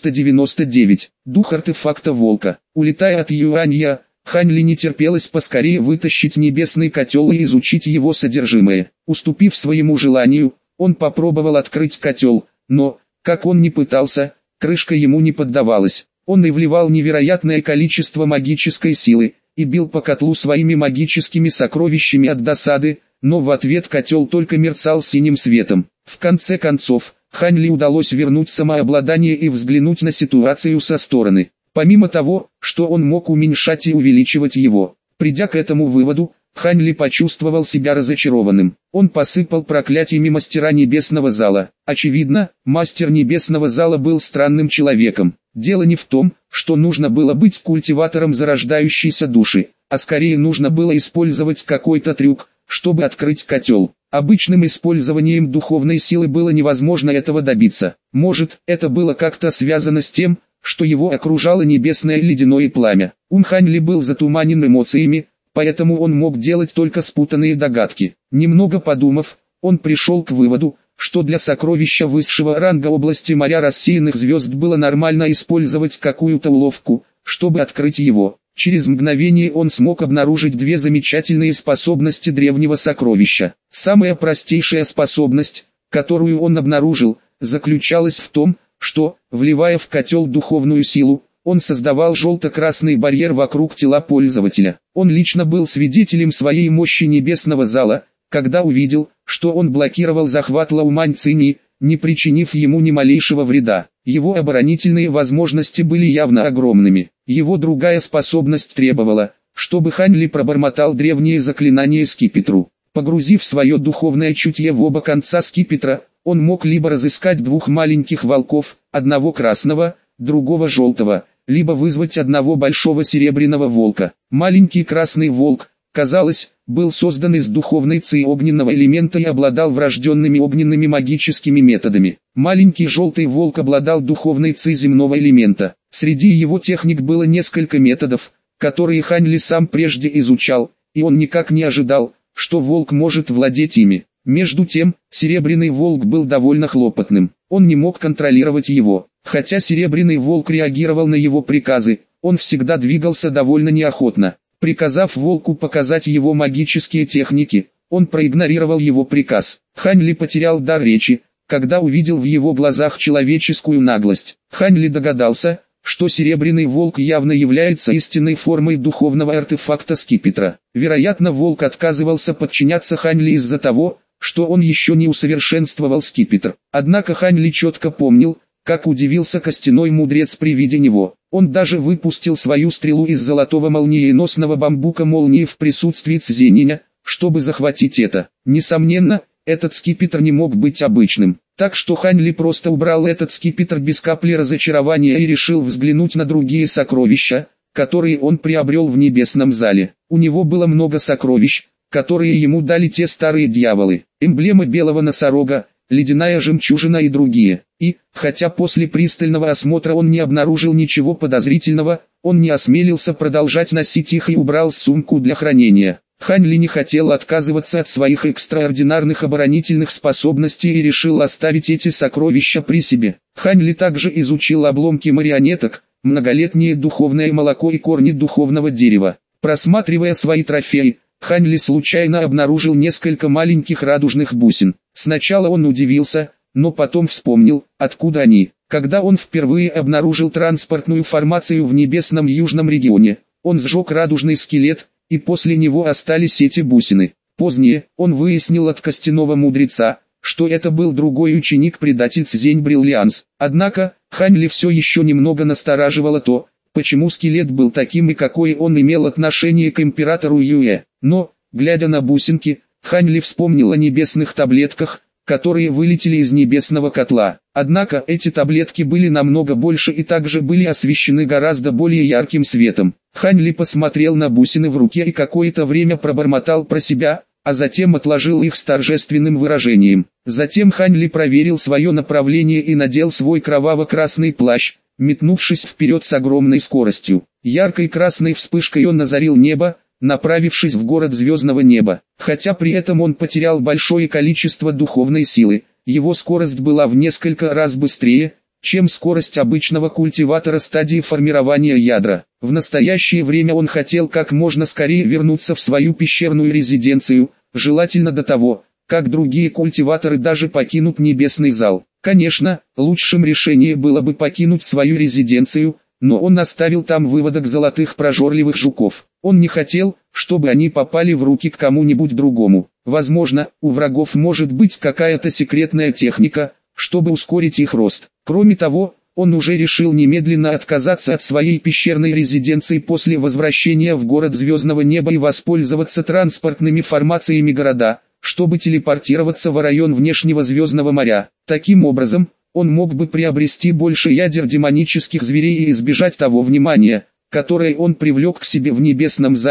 499. Дух артефакта волка. Улетая от Юанья, Хань Ли не терпелось поскорее вытащить небесный котел и изучить его содержимое. Уступив своему желанию, он попробовал открыть котел, но, как он ни пытался, крышка ему не поддавалась. Он и вливал невероятное количество магической силы, и бил по котлу своими магическими сокровищами от досады, но в ответ котел только мерцал синим светом. В конце концов, Хань Ли удалось вернуть самообладание и взглянуть на ситуацию со стороны. Помимо того, что он мог уменьшать и увеличивать его. Придя к этому выводу, Хань Ли почувствовал себя разочарованным. Он посыпал проклятиями мастера Небесного Зала. Очевидно, мастер Небесного Зала был странным человеком. Дело не в том, что нужно было быть культиватором зарождающейся души, а скорее нужно было использовать какой-то трюк, чтобы открыть котел. Обычным использованием духовной силы было невозможно этого добиться. Может, это было как-то связано с тем, что его окружало небесное ледяное пламя. Ум Хань Ли был затуманен эмоциями, поэтому он мог делать только спутанные догадки. Немного подумав, он пришел к выводу, что для сокровища высшего ранга области моря рассеянных звезд было нормально использовать какую-то уловку, чтобы открыть его. Через мгновение он смог обнаружить две замечательные способности древнего сокровища. Самая простейшая способность, которую он обнаружил, заключалась в том, что, вливая в котел духовную силу, он создавал желто-красный барьер вокруг тела пользователя. Он лично был свидетелем своей мощи небесного зала, когда увидел, что он блокировал захват Лаумань Цини, не причинив ему ни малейшего вреда. Его оборонительные возможности были явно огромными. Его другая способность требовала, чтобы Хань Ли пробормотал древние заклинания скипетру. Погрузив свое духовное чутье в оба конца скипетра, он мог либо разыскать двух маленьких волков, одного красного, другого желтого, либо вызвать одного большого серебряного волка. Маленький красный волк, казалось, был создан из духовной ци огненного элемента и обладал врожденными огненными магическими методами. Маленький желтый волк обладал духовной ци земного элемента. Среди его техник было несколько методов, которые Хань Ли сам прежде изучал, и он никак не ожидал, что волк может владеть ими. Между тем, серебряный волк был довольно хлопотным. Он не мог контролировать его. Хотя серебряный волк реагировал на его приказы, он всегда двигался довольно неохотно. Приказав волку показать его магические техники, он проигнорировал его приказ. Хань Ли потерял дар речи, когда увидел в его глазах человеческую наглость. Хань Ли догадался, что серебряный волк явно является истинной формой духовного артефакта скипетра. Вероятно, волк отказывался подчиняться Хань Ли из-за того, что он еще не усовершенствовал скипетр. Однако Хань Ли четко помнил, как удивился костяной мудрец при виде него. Он даже выпустил свою стрелу из золотого молниеносного бамбука молнии в присутствии Цзениня, чтобы захватить это. Несомненно, этот скипетр не мог быть обычным. Так что Хань Ли просто убрал этот скипетр без капли разочарования и решил взглянуть на другие сокровища, которые он приобрел в небесном зале. У него было много сокровищ, которые ему дали те старые дьяволы. Эмблема белого носорога, ледяная жемчужина и другие. И, хотя после пристального осмотра он не обнаружил ничего подозрительного, он не осмелился продолжать носить их и убрал сумку для хранения. Хань Ли не хотел отказываться от своих экстраординарных оборонительных способностей и решил оставить эти сокровища при себе. Хань Ли также изучил обломки марионеток, многолетнее духовное молоко и корни духовного дерева. Просматривая свои трофеи, Хань Ли случайно обнаружил несколько маленьких радужных бусин. Сначала он удивился, но потом вспомнил, откуда они. Когда он впервые обнаружил транспортную формацию в небесном южном регионе, он сжег радужный скелет, и после него остались эти бусины. Позднее, он выяснил от костяного мудреца, что это был другой ученик-предатель Цзень Бриллианс. Однако, Хань Ли все еще немного настораживало то, почему скелет был таким и какое он имел отношение к императору Юэ. Но, глядя на бусинки, Хань Ли вспомнил о небесных таблетках, которые вылетели из небесного котла. Однако эти таблетки были намного больше и также были освещены гораздо более ярким светом. Хань Ли посмотрел на бусины в руке и какое-то время пробормотал про себя, а затем отложил их с торжественным выражением. Затем Хань Ли проверил свое направление и надел свой кроваво-красный плащ, метнувшись вперед с огромной скоростью. Яркой красной вспышкой он озарил небо, направившись в город звездного неба. Хотя при этом он потерял большое количество духовной силы, его скорость была в несколько раз быстрее, чем скорость обычного культиватора стадии формирования ядра. В настоящее время он хотел как можно скорее вернуться в свою пещерную резиденцию, желательно до того, как другие культиваторы даже покинут небесный зал. Конечно, лучшим решением было бы покинуть свою резиденцию, но он оставил там выводок золотых прожорливых жуков. Он не хотел, чтобы они попали в руки к кому-нибудь другому. Возможно, у врагов может быть какая-то секретная техника, чтобы ускорить их рост. Кроме того, он уже решил немедленно отказаться от своей пещерной резиденции после возвращения в город звездного неба и воспользоваться транспортными формациями города, чтобы телепортироваться в район внешнего звездного моря. Таким образом, он мог бы приобрести больше ядер демонических зверей и избежать того внимания, которое он привлек к себе в небесном зале,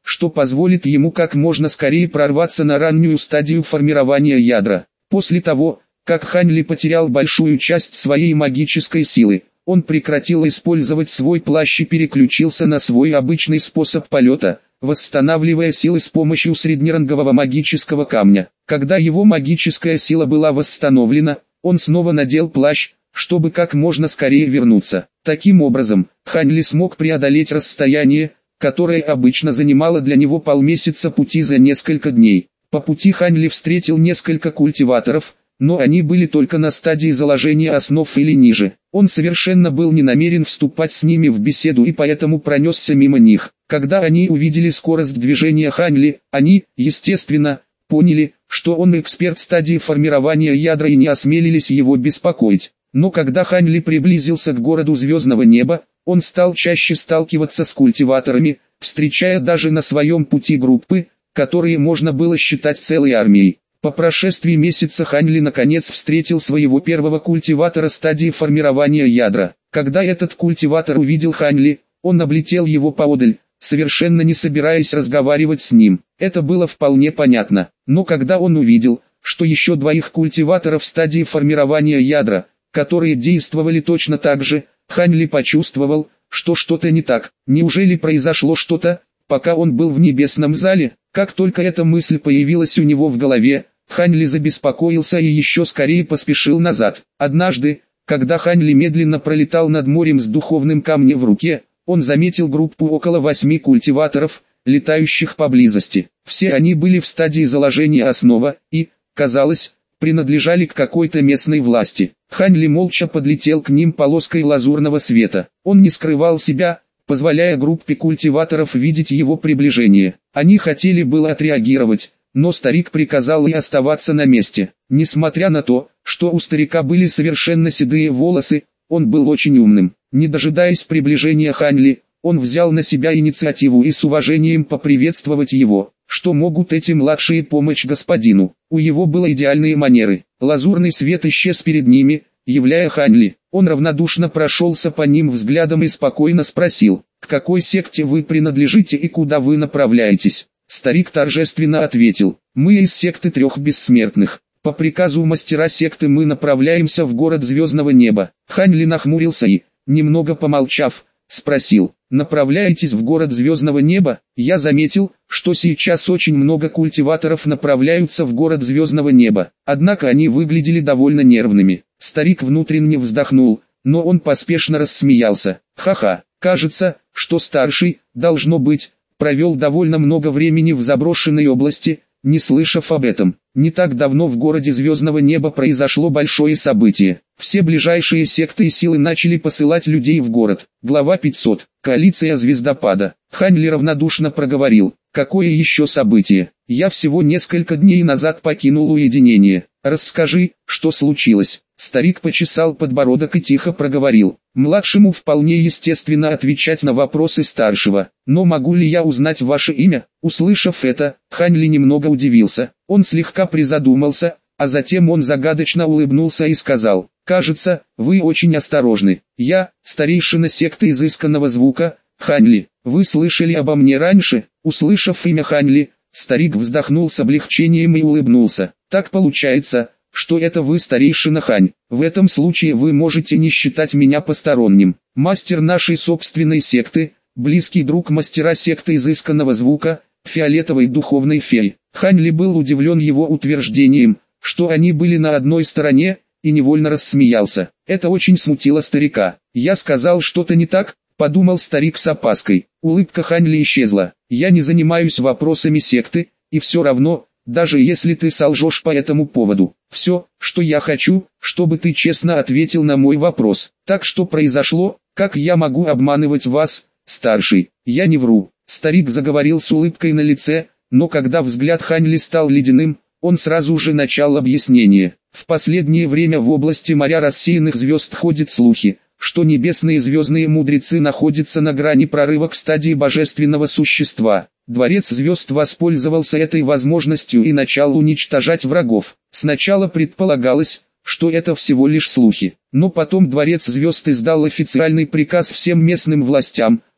что позволит ему как можно скорее прорваться на раннюю стадию формирования ядра. После того, как Хань Ли потерял большую часть своей магической силы, он прекратил использовать свой плащ и переключился на свой обычный способ полета, восстанавливая силы с помощью среднерангового магического камня. Когда его магическая сила была восстановлена, он снова надел плащ, чтобы как можно скорее вернуться. Таким образом, Хань Ли смог преодолеть расстояние, которое обычно занимало для него полмесяца пути за несколько дней. По пути Хань Ли встретил несколько культиваторов, но они были только на стадии заложения основ или ниже. Он совершенно был не намерен вступать с ними в беседу и поэтому пронесся мимо них. Когда они увидели скорость движения Хань Ли, они, естественно, поняли, что он эксперт стадии формирования ядра и не осмелились его беспокоить. Но когда Хань Ли приблизился к городу звездного неба, он стал чаще сталкиваться с культиваторами, встречая даже на своем пути группы, которые можно было считать целой армией. По прошествии месяца Хань Ли наконец встретил своего первого культиватора стадии формирования ядра. Когда этот культиватор увидел Хань Ли, он облетел его поодаль, совершенно не собираясь разговаривать с ним. Это было вполне понятно. Но когда он увидел, что еще двоих культиваторов стадии формирования ядра, которые действовали точно так же, Хань Ли почувствовал, что что-то не так. Неужели произошло что-то, пока он был в небесном зале? Как только эта мысль появилась у него в голове, Хань Ли забеспокоился и еще скорее поспешил назад. Однажды, когда Хань Ли медленно пролетал над морем с духовным камнем в руке, он заметил группу около 8 культиваторов, летающих поблизости. Все они были в стадии заложения основа и, казалось, принадлежали к какой-то местной власти. Хань Ли молча подлетел к ним полоской лазурного света. Он не скрывал себя, позволяя группе культиваторов видеть его приближение. Они хотели было отреагировать, но старик приказал ей оставаться на месте. Несмотря на то, что у старика были совершенно седые волосы, он был очень умным. Не дожидаясь приближения Хань Ли, он взял на себя инициативу и с уважением поприветствовать его. Что могут эти младшие помочь господину? У его было идеальные манеры. Лазурный свет исчез перед ними, являя Хань Ли. Он равнодушно прошелся по ним взглядом и спокойно спросил: «К какой секте вы принадлежите и куда вы направляетесь?» Старик торжественно ответил: «Мы из секты трех бессмертных. По приказу мастера секты мы направляемся в город звездного неба». Хань Ли нахмурился и, немного помолчав, спросил: «Направляетесь в город звездного неба?» Я заметил, что сейчас очень много культиваторов направляются в город звездного неба. Однако они выглядели довольно нервными. Старик внутренне вздохнул, но он поспешно рассмеялся. «Ха-ха, кажется, что старший, должно быть, провел довольно много времени в заброшенной области, не слышав об этом. Не так давно в городе звездного неба произошло большое событие. Все ближайшие секты и силы начали посылать людей в город. Глава 500. Коалиция звездопада». Хань Ли равнодушно проговорил: «Какое еще событие? Я всего несколько дней назад покинул уединение. Расскажи, что случилось». Старик почесал подбородок и тихо проговорил: «Младшему вполне естественно отвечать на вопросы старшего. Но могу ли я узнать ваше имя?» Услышав это, Хань Ли немного удивился. Он слегка призадумался, а затем он загадочно улыбнулся и сказал: «Кажется, вы очень осторожны. Я, старейшина секты изысканного звука, Хань Ли. Вы слышали обо мне раньше?» Услышав имя Хань Ли, старик вздохнул с облегчением и улыбнулся. «Так получается, что это вы старейшина Хань. В этом случае вы можете не считать меня посторонним. Мастер нашей собственной секты, близкий друг мастера секты изысканного звука, фиолетовой духовной феи». Хань Ли был удивлен его утверждением, что они были на одной стороне, и невольно рассмеялся. Это очень смутило старика. «Я сказал что-то не так?» — подумал старик с опаской. Улыбка Хань Ли исчезла. «Я не занимаюсь вопросами секты, и все равно, даже если ты солжешь по этому поводу. Все, что я хочу, чтобы ты честно ответил на мой вопрос. Так что произошло? Как я могу обманывать вас, старший? Я не вру». Старик заговорил с улыбкой на лице, но когда взгляд Хань Ли стал ледяным, он сразу же начал объяснение. В последнее время в области моря рассеянных звезд ходят слухи, что небесные звездные мудрецы находятся на грани прорыва к стадии божественного существа. Дворец звезд воспользовался этой возможностью и начал уничтожать врагов. Сначала предполагалось, что это всего лишь слухи, но потом Дворец звезд издал официальный приказ всем местным властям,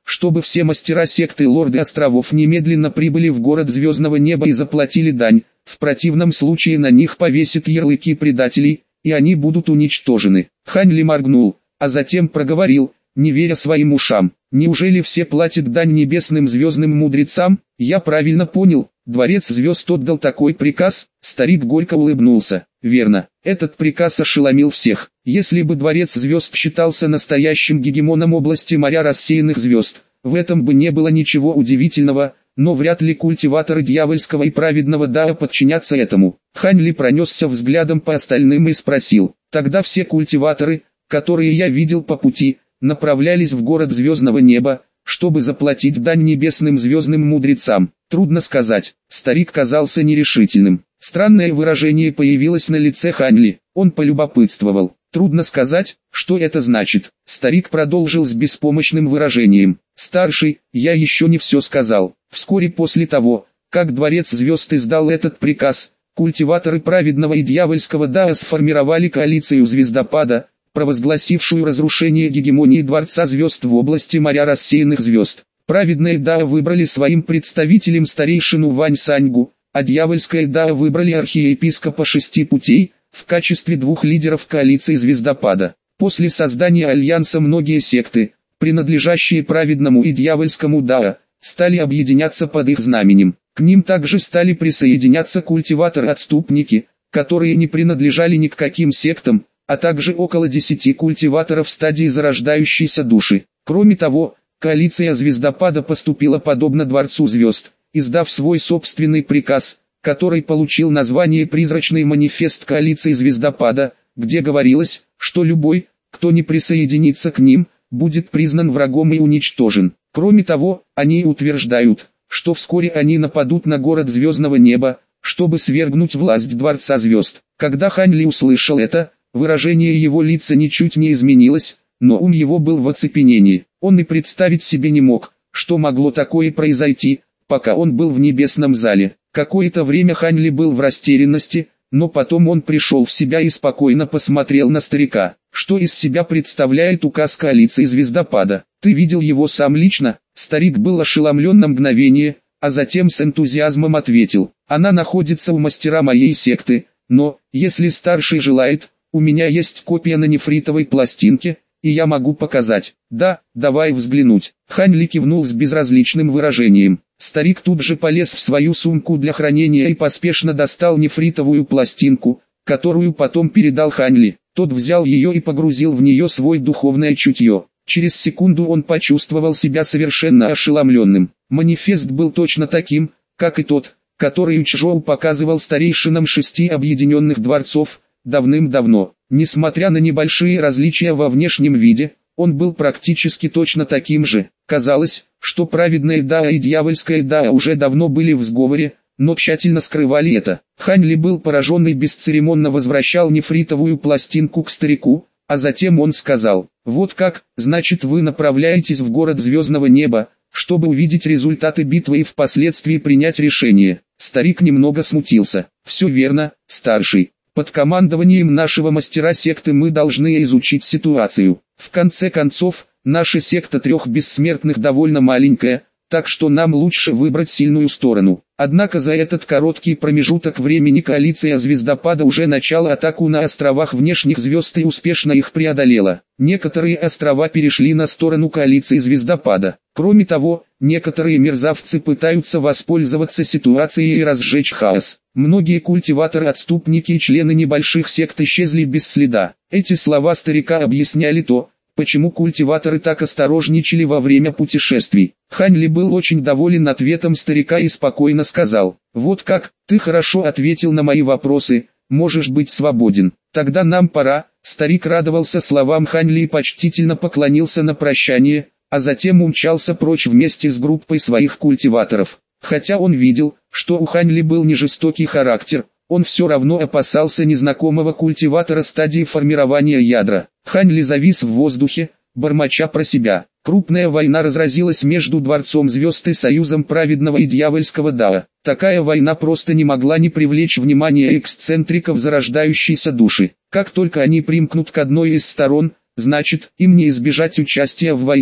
чтобы все мастера секты Лорды Островов немедленно прибыли в город Звездного Неба и заплатили дань, в противном случае на них повесят ярлыки предателей, и они будут уничтожены. Хань Ли моргнул, а затем проговорил, не веря своим ушам: неужели все платят дань небесным звездным мудрецам? Я правильно понял, Дворец Звезд отдал такой приказ? Старик горько улыбнулся. Верно, этот приказ ошеломил всех. Если бы Дворец Звезд считался настоящим гегемоном области моря рассеянных звезд, в этом бы не было ничего удивительного, но вряд ли культиваторы дьявольского и праведного Дао подчинятся этому. Хань Ли пронесся взглядом по остальным и спросил: тогда все культиваторы, которые я видел по пути, направлялись в город Звездного Неба, чтобы заплатить дань небесным звездным мудрецам? Трудно сказать. Старик казался нерешительным. Странное выражение появилось на лице Хань Ли. Он полюбопытствовал. Трудно сказать, что это значит. Старик продолжил с беспомощным выражением. Старший, я еще не все сказал. Вскоре после того, как Дворец Звезд издал этот приказ, культиваторы праведного и дьявольского Дао сформировали коалицию Звездопада, провозгласившую разрушение гегемонии Дворца Звезд в области моря рассеянных звезд. Праведные Дао выбрали своим представителем старейшину Вань Саньгу, а дьявольское Дао выбрали архиепископа Шести Путей, в качестве двух лидеров коалиции Звездопада. После создания альянса многие секты, принадлежащие праведному и дьявольскому Дао, стали объединяться под их знаменем. К ним также стали присоединяться культиваторы-отступники, которые не принадлежали ни к каким сектам, а также около 10 культиваторов в стадии зарождающейся души. Кроме того, коалиция Звездопада поступила подобно Дворцу Звезд, издав свой собственный приказ, который получил название «Призрачный манифест коалиции Звездопада», где говорилось, что любой, кто не присоединится к ним, будет признан врагом и уничтожен. Кроме того, они утверждают, что вскоре они нападут на город Звездного Неба, чтобы свергнуть власть Дворца Звезд. Когда Хань Ли услышал это, выражение его лица ничуть не изменилось, но ум его был в оцепенении. Он и представить себе не мог, что могло такое произойти, пока он был в небесном зале. Какое-то время Хань Ли был в растерянности, но потом он пришел в себя и спокойно посмотрел на старика. Что из себя представляет указ коалиции Звездопада? Ты видел его сам лично? Старик был ошеломлен на мгновение, а затем с энтузиазмом ответил: она находится у мастера моей секты, но, если старший желает, у меня есть копия на нефритовой пластинке, и я могу показать. Да, давай взглянуть. Хань Ли кивнул с безразличным выражением. Старик тут же полез в свою сумку для хранения и поспешно достал нефритовую пластинку, которую потом передал Хань Ли. Тот взял ее и погрузил в нее свое духовное чутье. Через секунду он почувствовал себя совершенно ошеломленным. Манифест был точно таким, как и тот, который Чжоу показывал старейшинам 6 объединенных дворцов, давным-давно. Несмотря на небольшие различия во внешнем виде, он был практически точно таким же. Казалось, что праведное Дао и дьявольское Дао уже давно были в сговоре, но тщательно скрывали это. Хань Ли был поражен и бесцеремонно возвращал нефритовую пластинку к старику, а затем он сказал: вот как, значит вы направляетесь в город Звездного Неба, чтобы увидеть результаты битвы и впоследствии принять решение. Старик немного смутился. Все верно, старший. Под командованием нашего мастера секты мы должны изучить ситуацию. В конце концов, наша секта 3 бессмертных довольно маленькая, так что нам лучше выбрать сильную сторону. Однако за этот короткий промежуток времени коалиция Звездопада уже начала атаку на островах внешних звезд и успешно их преодолела. Некоторые острова перешли на сторону коалиции Звездопада. Кроме того, некоторые мерзавцы пытаются воспользоваться ситуацией и разжечь хаос. Многие культиваторы-отступники и члены небольших сект исчезли без следа. Эти слова старика объясняли то, почему культиваторы так осторожничали во время путешествий. Хань Ли был очень доволен ответом старика и спокойно сказал: вот как, ты хорошо ответил на мои вопросы, можешь быть свободен. Тогда нам пора. Старик радовался словам Хань Ли и почтительно поклонился на прощание, а затем умчался прочь вместе с группой своих культиваторов. Хотя он видел, что у Хань Ли был не жестокий характер, он все равно опасался незнакомого культиватора стадии формирования ядра. Хань Ли завис в воздухе, бормоча про себя. Крупная война разразилась между Дворцом Звезд и Союзом Праведного и Дьявольского Дао. Такая война просто не могла не привлечь внимание эксцентриков зарождающейся души. Как только они примкнут к одной из сторон, значит, им не избежать участия в войне.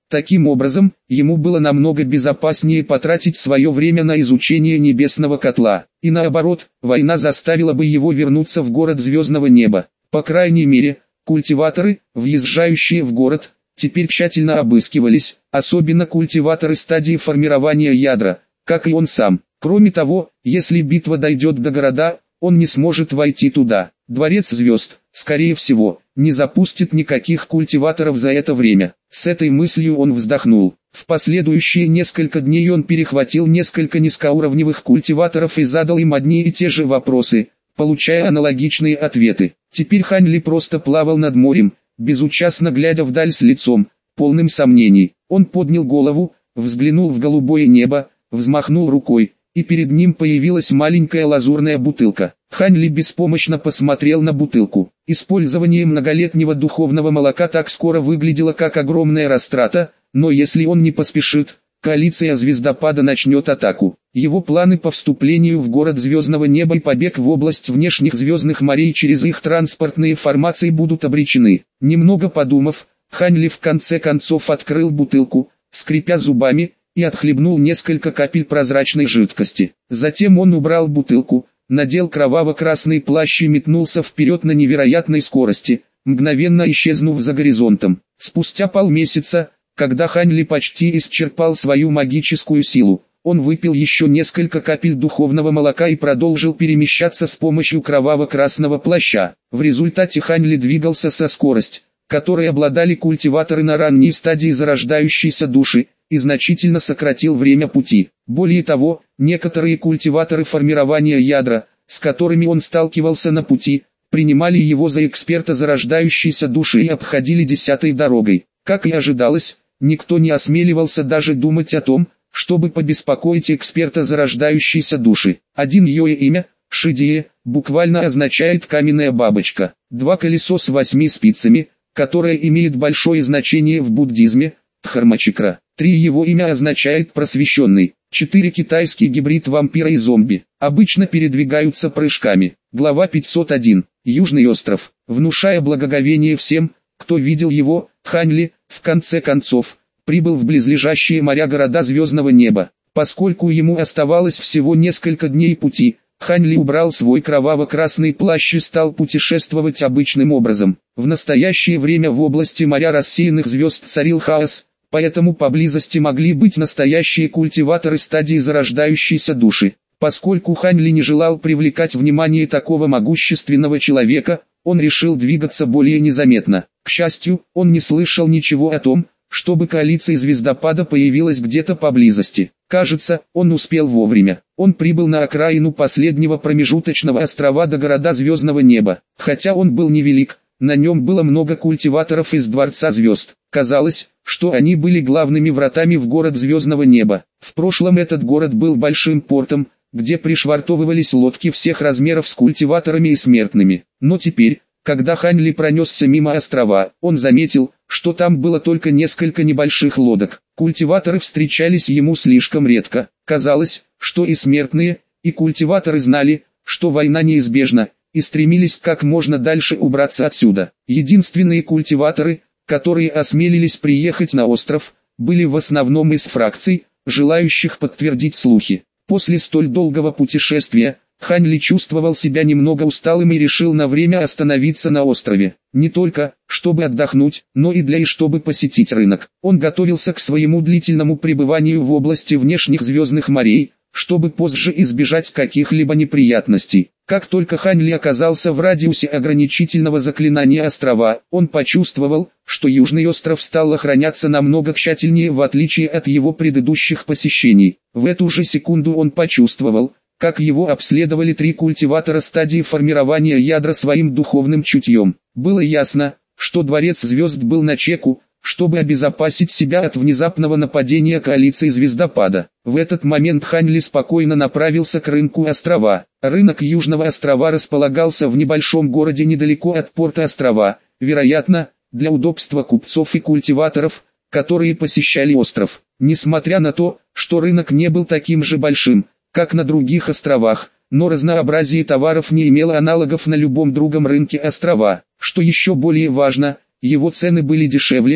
Таким образом, ему было намного безопаснее потратить свое время на изучение небесного котла. И наоборот, война заставила бы его вернуться в город звездного неба. По крайней мере, культиваторы, въезжающие в город, теперь тщательно обыскивались, особенно культиваторы стадии формирования ядра, как и он сам. Кроме того, если битва дойдет до города, он не сможет войти туда. Дворец звезд, скорее всего, не запустит никаких культиваторов за это время. С этой мыслью он вздохнул. В последующие несколько дней он перехватил несколько низкоуровневых культиваторов и задал им одни и те же вопросы, получая аналогичные ответы. Теперь Хань Ли просто плавал над морем, безучастно глядя вдаль с лицом, полным сомнений. Он поднял голову, взглянул в голубое небо, взмахнул рукой, и перед ним появилась маленькая лазурная бутылка. Хань Ли беспомощно посмотрел на бутылку. Использование многолетнего духовного молока так скоро выглядело как огромная растрата, но если он не поспешит, коалиция звездопада начнет атаку. Его планы по вступлению в город звездного неба и побег в область внешних звездных морей через их транспортные формации будут обречены. Немного подумав, Хань Ли в конце концов открыл бутылку, скрипя зубами, и отхлебнул несколько капель прозрачной жидкости. Затем он убрал бутылку, надел кроваво-красный плащ и метнулся вперед на невероятной скорости, мгновенно исчезнув за горизонтом. Спустя полмесяца, когда Хань Ли почти исчерпал свою магическую силу, он выпил еще несколько капель духовного молока и продолжил перемещаться с помощью кроваво-красного плаща. В результате Хань Ли двигался со скоростью, которой обладали культиваторы на ранней стадии зарождающейся души, и значительно сократил время пути. Более того, некоторые культиваторы формирования ядра, с которыми он сталкивался на пути, принимали его за эксперта зарождающейся души и обходили десятой дорогой. Как и ожидалось, никто не осмеливался даже думать о том, чтобы побеспокоить эксперта зарождающейся души. Один ее имя, Шидие, буквально означает «каменная бабочка». Два колесо с 8 спицами, которое имеет большое значение в буддизме, Дхармачакра. 3 его имя означает «просвещенный». 4 китайский гибрид вампира и зомби. Обычно передвигаются прыжками. Глава 501. Южный остров. Внушая благоговение всем, кто видел его, Хань Ли, в конце концов, прибыл в близлежащие моря города звездного неба. Поскольку ему оставалось всего несколько дней пути, Хань Ли убрал свой кроваво-красный плащ и стал путешествовать обычным образом. В настоящее время в области моря рассеянных звезд царил хаос, поэтому поблизости могли быть настоящие культиваторы стадии зарождающейся души. Поскольку Хань Ли не желал привлекать внимание такого могущественного человека, он решил двигаться более незаметно. К счастью, он не слышал ничего о том, чтобы коалиция звездопада появилась где-то поблизости. Кажется, он успел вовремя. Он прибыл на окраину последнего промежуточного острова до города звездного неба. Хотя он был невелик, на нем было много культиваторов из Дворца звезд. Казалось, что они были главными вратами в город звездного неба. В прошлом этот город был большим портом, где пришвартовывались лодки всех размеров с культиваторами и смертными. Но теперь, когда Хань Ли пронесся мимо острова, он заметил, что там было только несколько небольших лодок. Культиваторы встречались ему слишком редко. Казалось, что и смертные, и культиваторы знали, что война неизбежна, и стремились как можно дальше убраться отсюда. Единственные культиваторы, которые осмелились приехать на остров, были в основном из фракций, желающих подтвердить слухи. После столь долгого путешествия, Хань Ли чувствовал себя немного усталым и решил на время остановиться на острове. Не только, чтобы отдохнуть, но и чтобы посетить рынок. Он готовился к своему длительному пребыванию в области внешних звездных морей, чтобы позже избежать каких-либо неприятностей. Как только Хань Ли оказался в радиусе ограничительного заклинания острова, он почувствовал, что Южный остров стал охраняться намного тщательнее в отличие от его предыдущих посещений. В эту же секунду он почувствовал, как его обследовали 3 культиватора стадии формирования ядра своим духовным чутьем. Было ясно, что Дворец звезд был на чеку, чтобы обезопасить себя от внезапного нападения коалиции звездопада. В этот момент Хань Ли спокойно направился к рынку острова. Рынок Южного острова располагался в небольшом городе недалеко от порта острова, вероятно, для удобства купцов и культиваторов, которые посещали остров. Несмотря на то, что рынок не был таким же большим, как на других островах, но разнообразие товаров не имело аналогов на любом другом рынке острова. Что еще более важно, его цены были дешевле,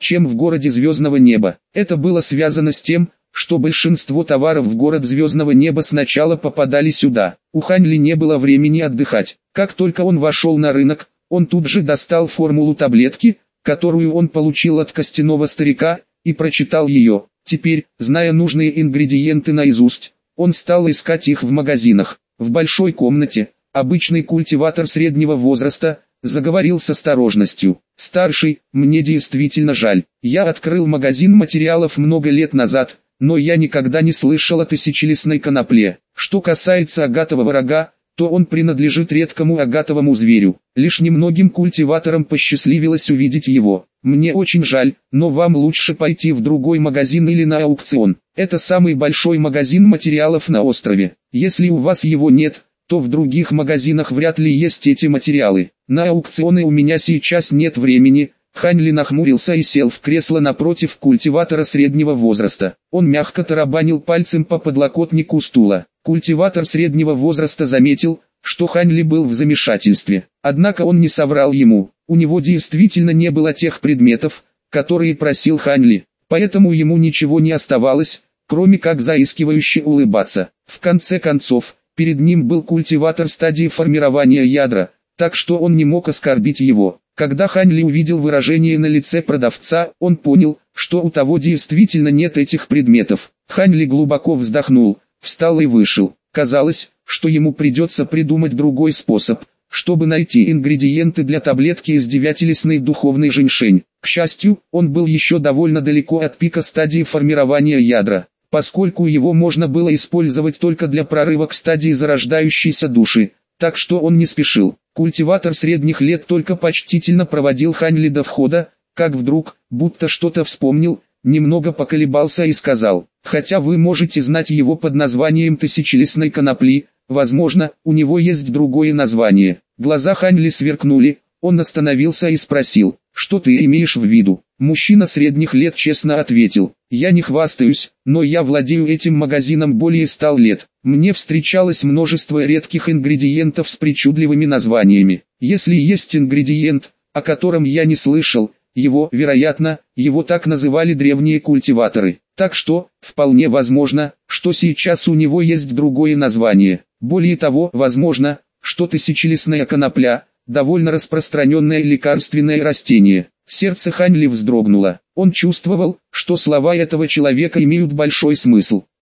чем в городе Звездного неба. Это было связано с тем, что большинство товаров в город Звездного неба сначала попадали сюда. У Хань Ли не было времени отдыхать. Как только он вошел на рынок, он тут же достал формулу таблетки, которую он получил от костяного старика, и прочитал ее. Теперь, зная нужные ингредиенты наизусть, он стал искать их в магазинах. В большой комнате, обычный культиватор среднего возраста, заговорил с осторожностью. «Старший, мне действительно жаль. Я открыл магазин материалов много лет назад, но я никогда не слышал о тысячелистной конопле. Что касается агатового рога, то он принадлежит редкому агатовому зверю. Лишь немногим культиваторам посчастливилось увидеть его. Мне очень жаль, но вам лучше пойти в другой магазин или на аукцион. Это самый большой магазин материалов на острове. Если у вас его нет, то в других магазинах вряд ли есть эти материалы. На аукционы у меня сейчас нет времени». Хань Ли нахмурился и сел в кресло напротив культиватора среднего возраста. Он мягко тарабанил пальцем по подлокотнику стула. Культиватор среднего возраста заметил, что Хань Ли был в замешательстве. Однако он не соврал ему. У него действительно не было тех предметов, которые просил Хань Ли. Поэтому ему ничего не оставалось, кроме как заискивающе улыбаться. В конце концов, перед ним был культиватор стадии формирования ядра, так что он не мог оскорбить его. Когда Хань Ли увидел выражение на лице продавца, он понял, что у того действительно нет этих предметов. Хань Ли глубоко вздохнул, встал и вышел. Казалось, что ему придется придумать другой способ, чтобы найти ингредиенты для таблетки из девятилистной духовной женьшень. К счастью, он был еще довольно далеко от пика стадии формирования ядра, поскольку его можно было использовать только для прорыва к стадии зарождающейся души, так что он не спешил. Культиватор средних лет только почтительно проводил Хань Ли до входа, как вдруг, будто что-то вспомнил, немного поколебался и сказал: «Хотя вы можете знать его под названием тысячелистной конопли, возможно, у него есть другое название». Глаза Хань Ли сверкнули, он остановился и спросил: «Что ты имеешь в виду?» Мужчина средних лет честно ответил: «Я не хвастаюсь, но я владею этим магазином более 100 лет. Мне встречалось множество редких ингредиентов с причудливыми названиями. Если есть ингредиент, о котором я не слышал, вероятно, его так называли древние культиваторы. Так что, вполне возможно, что сейчас у него есть другое название. Более того, возможно, что тысячелистная конопля – довольно распространенное лекарственное растение». Сердце Хань Ли вздрогнуло. Он чувствовал, что слова этого человека имеют большой смысл.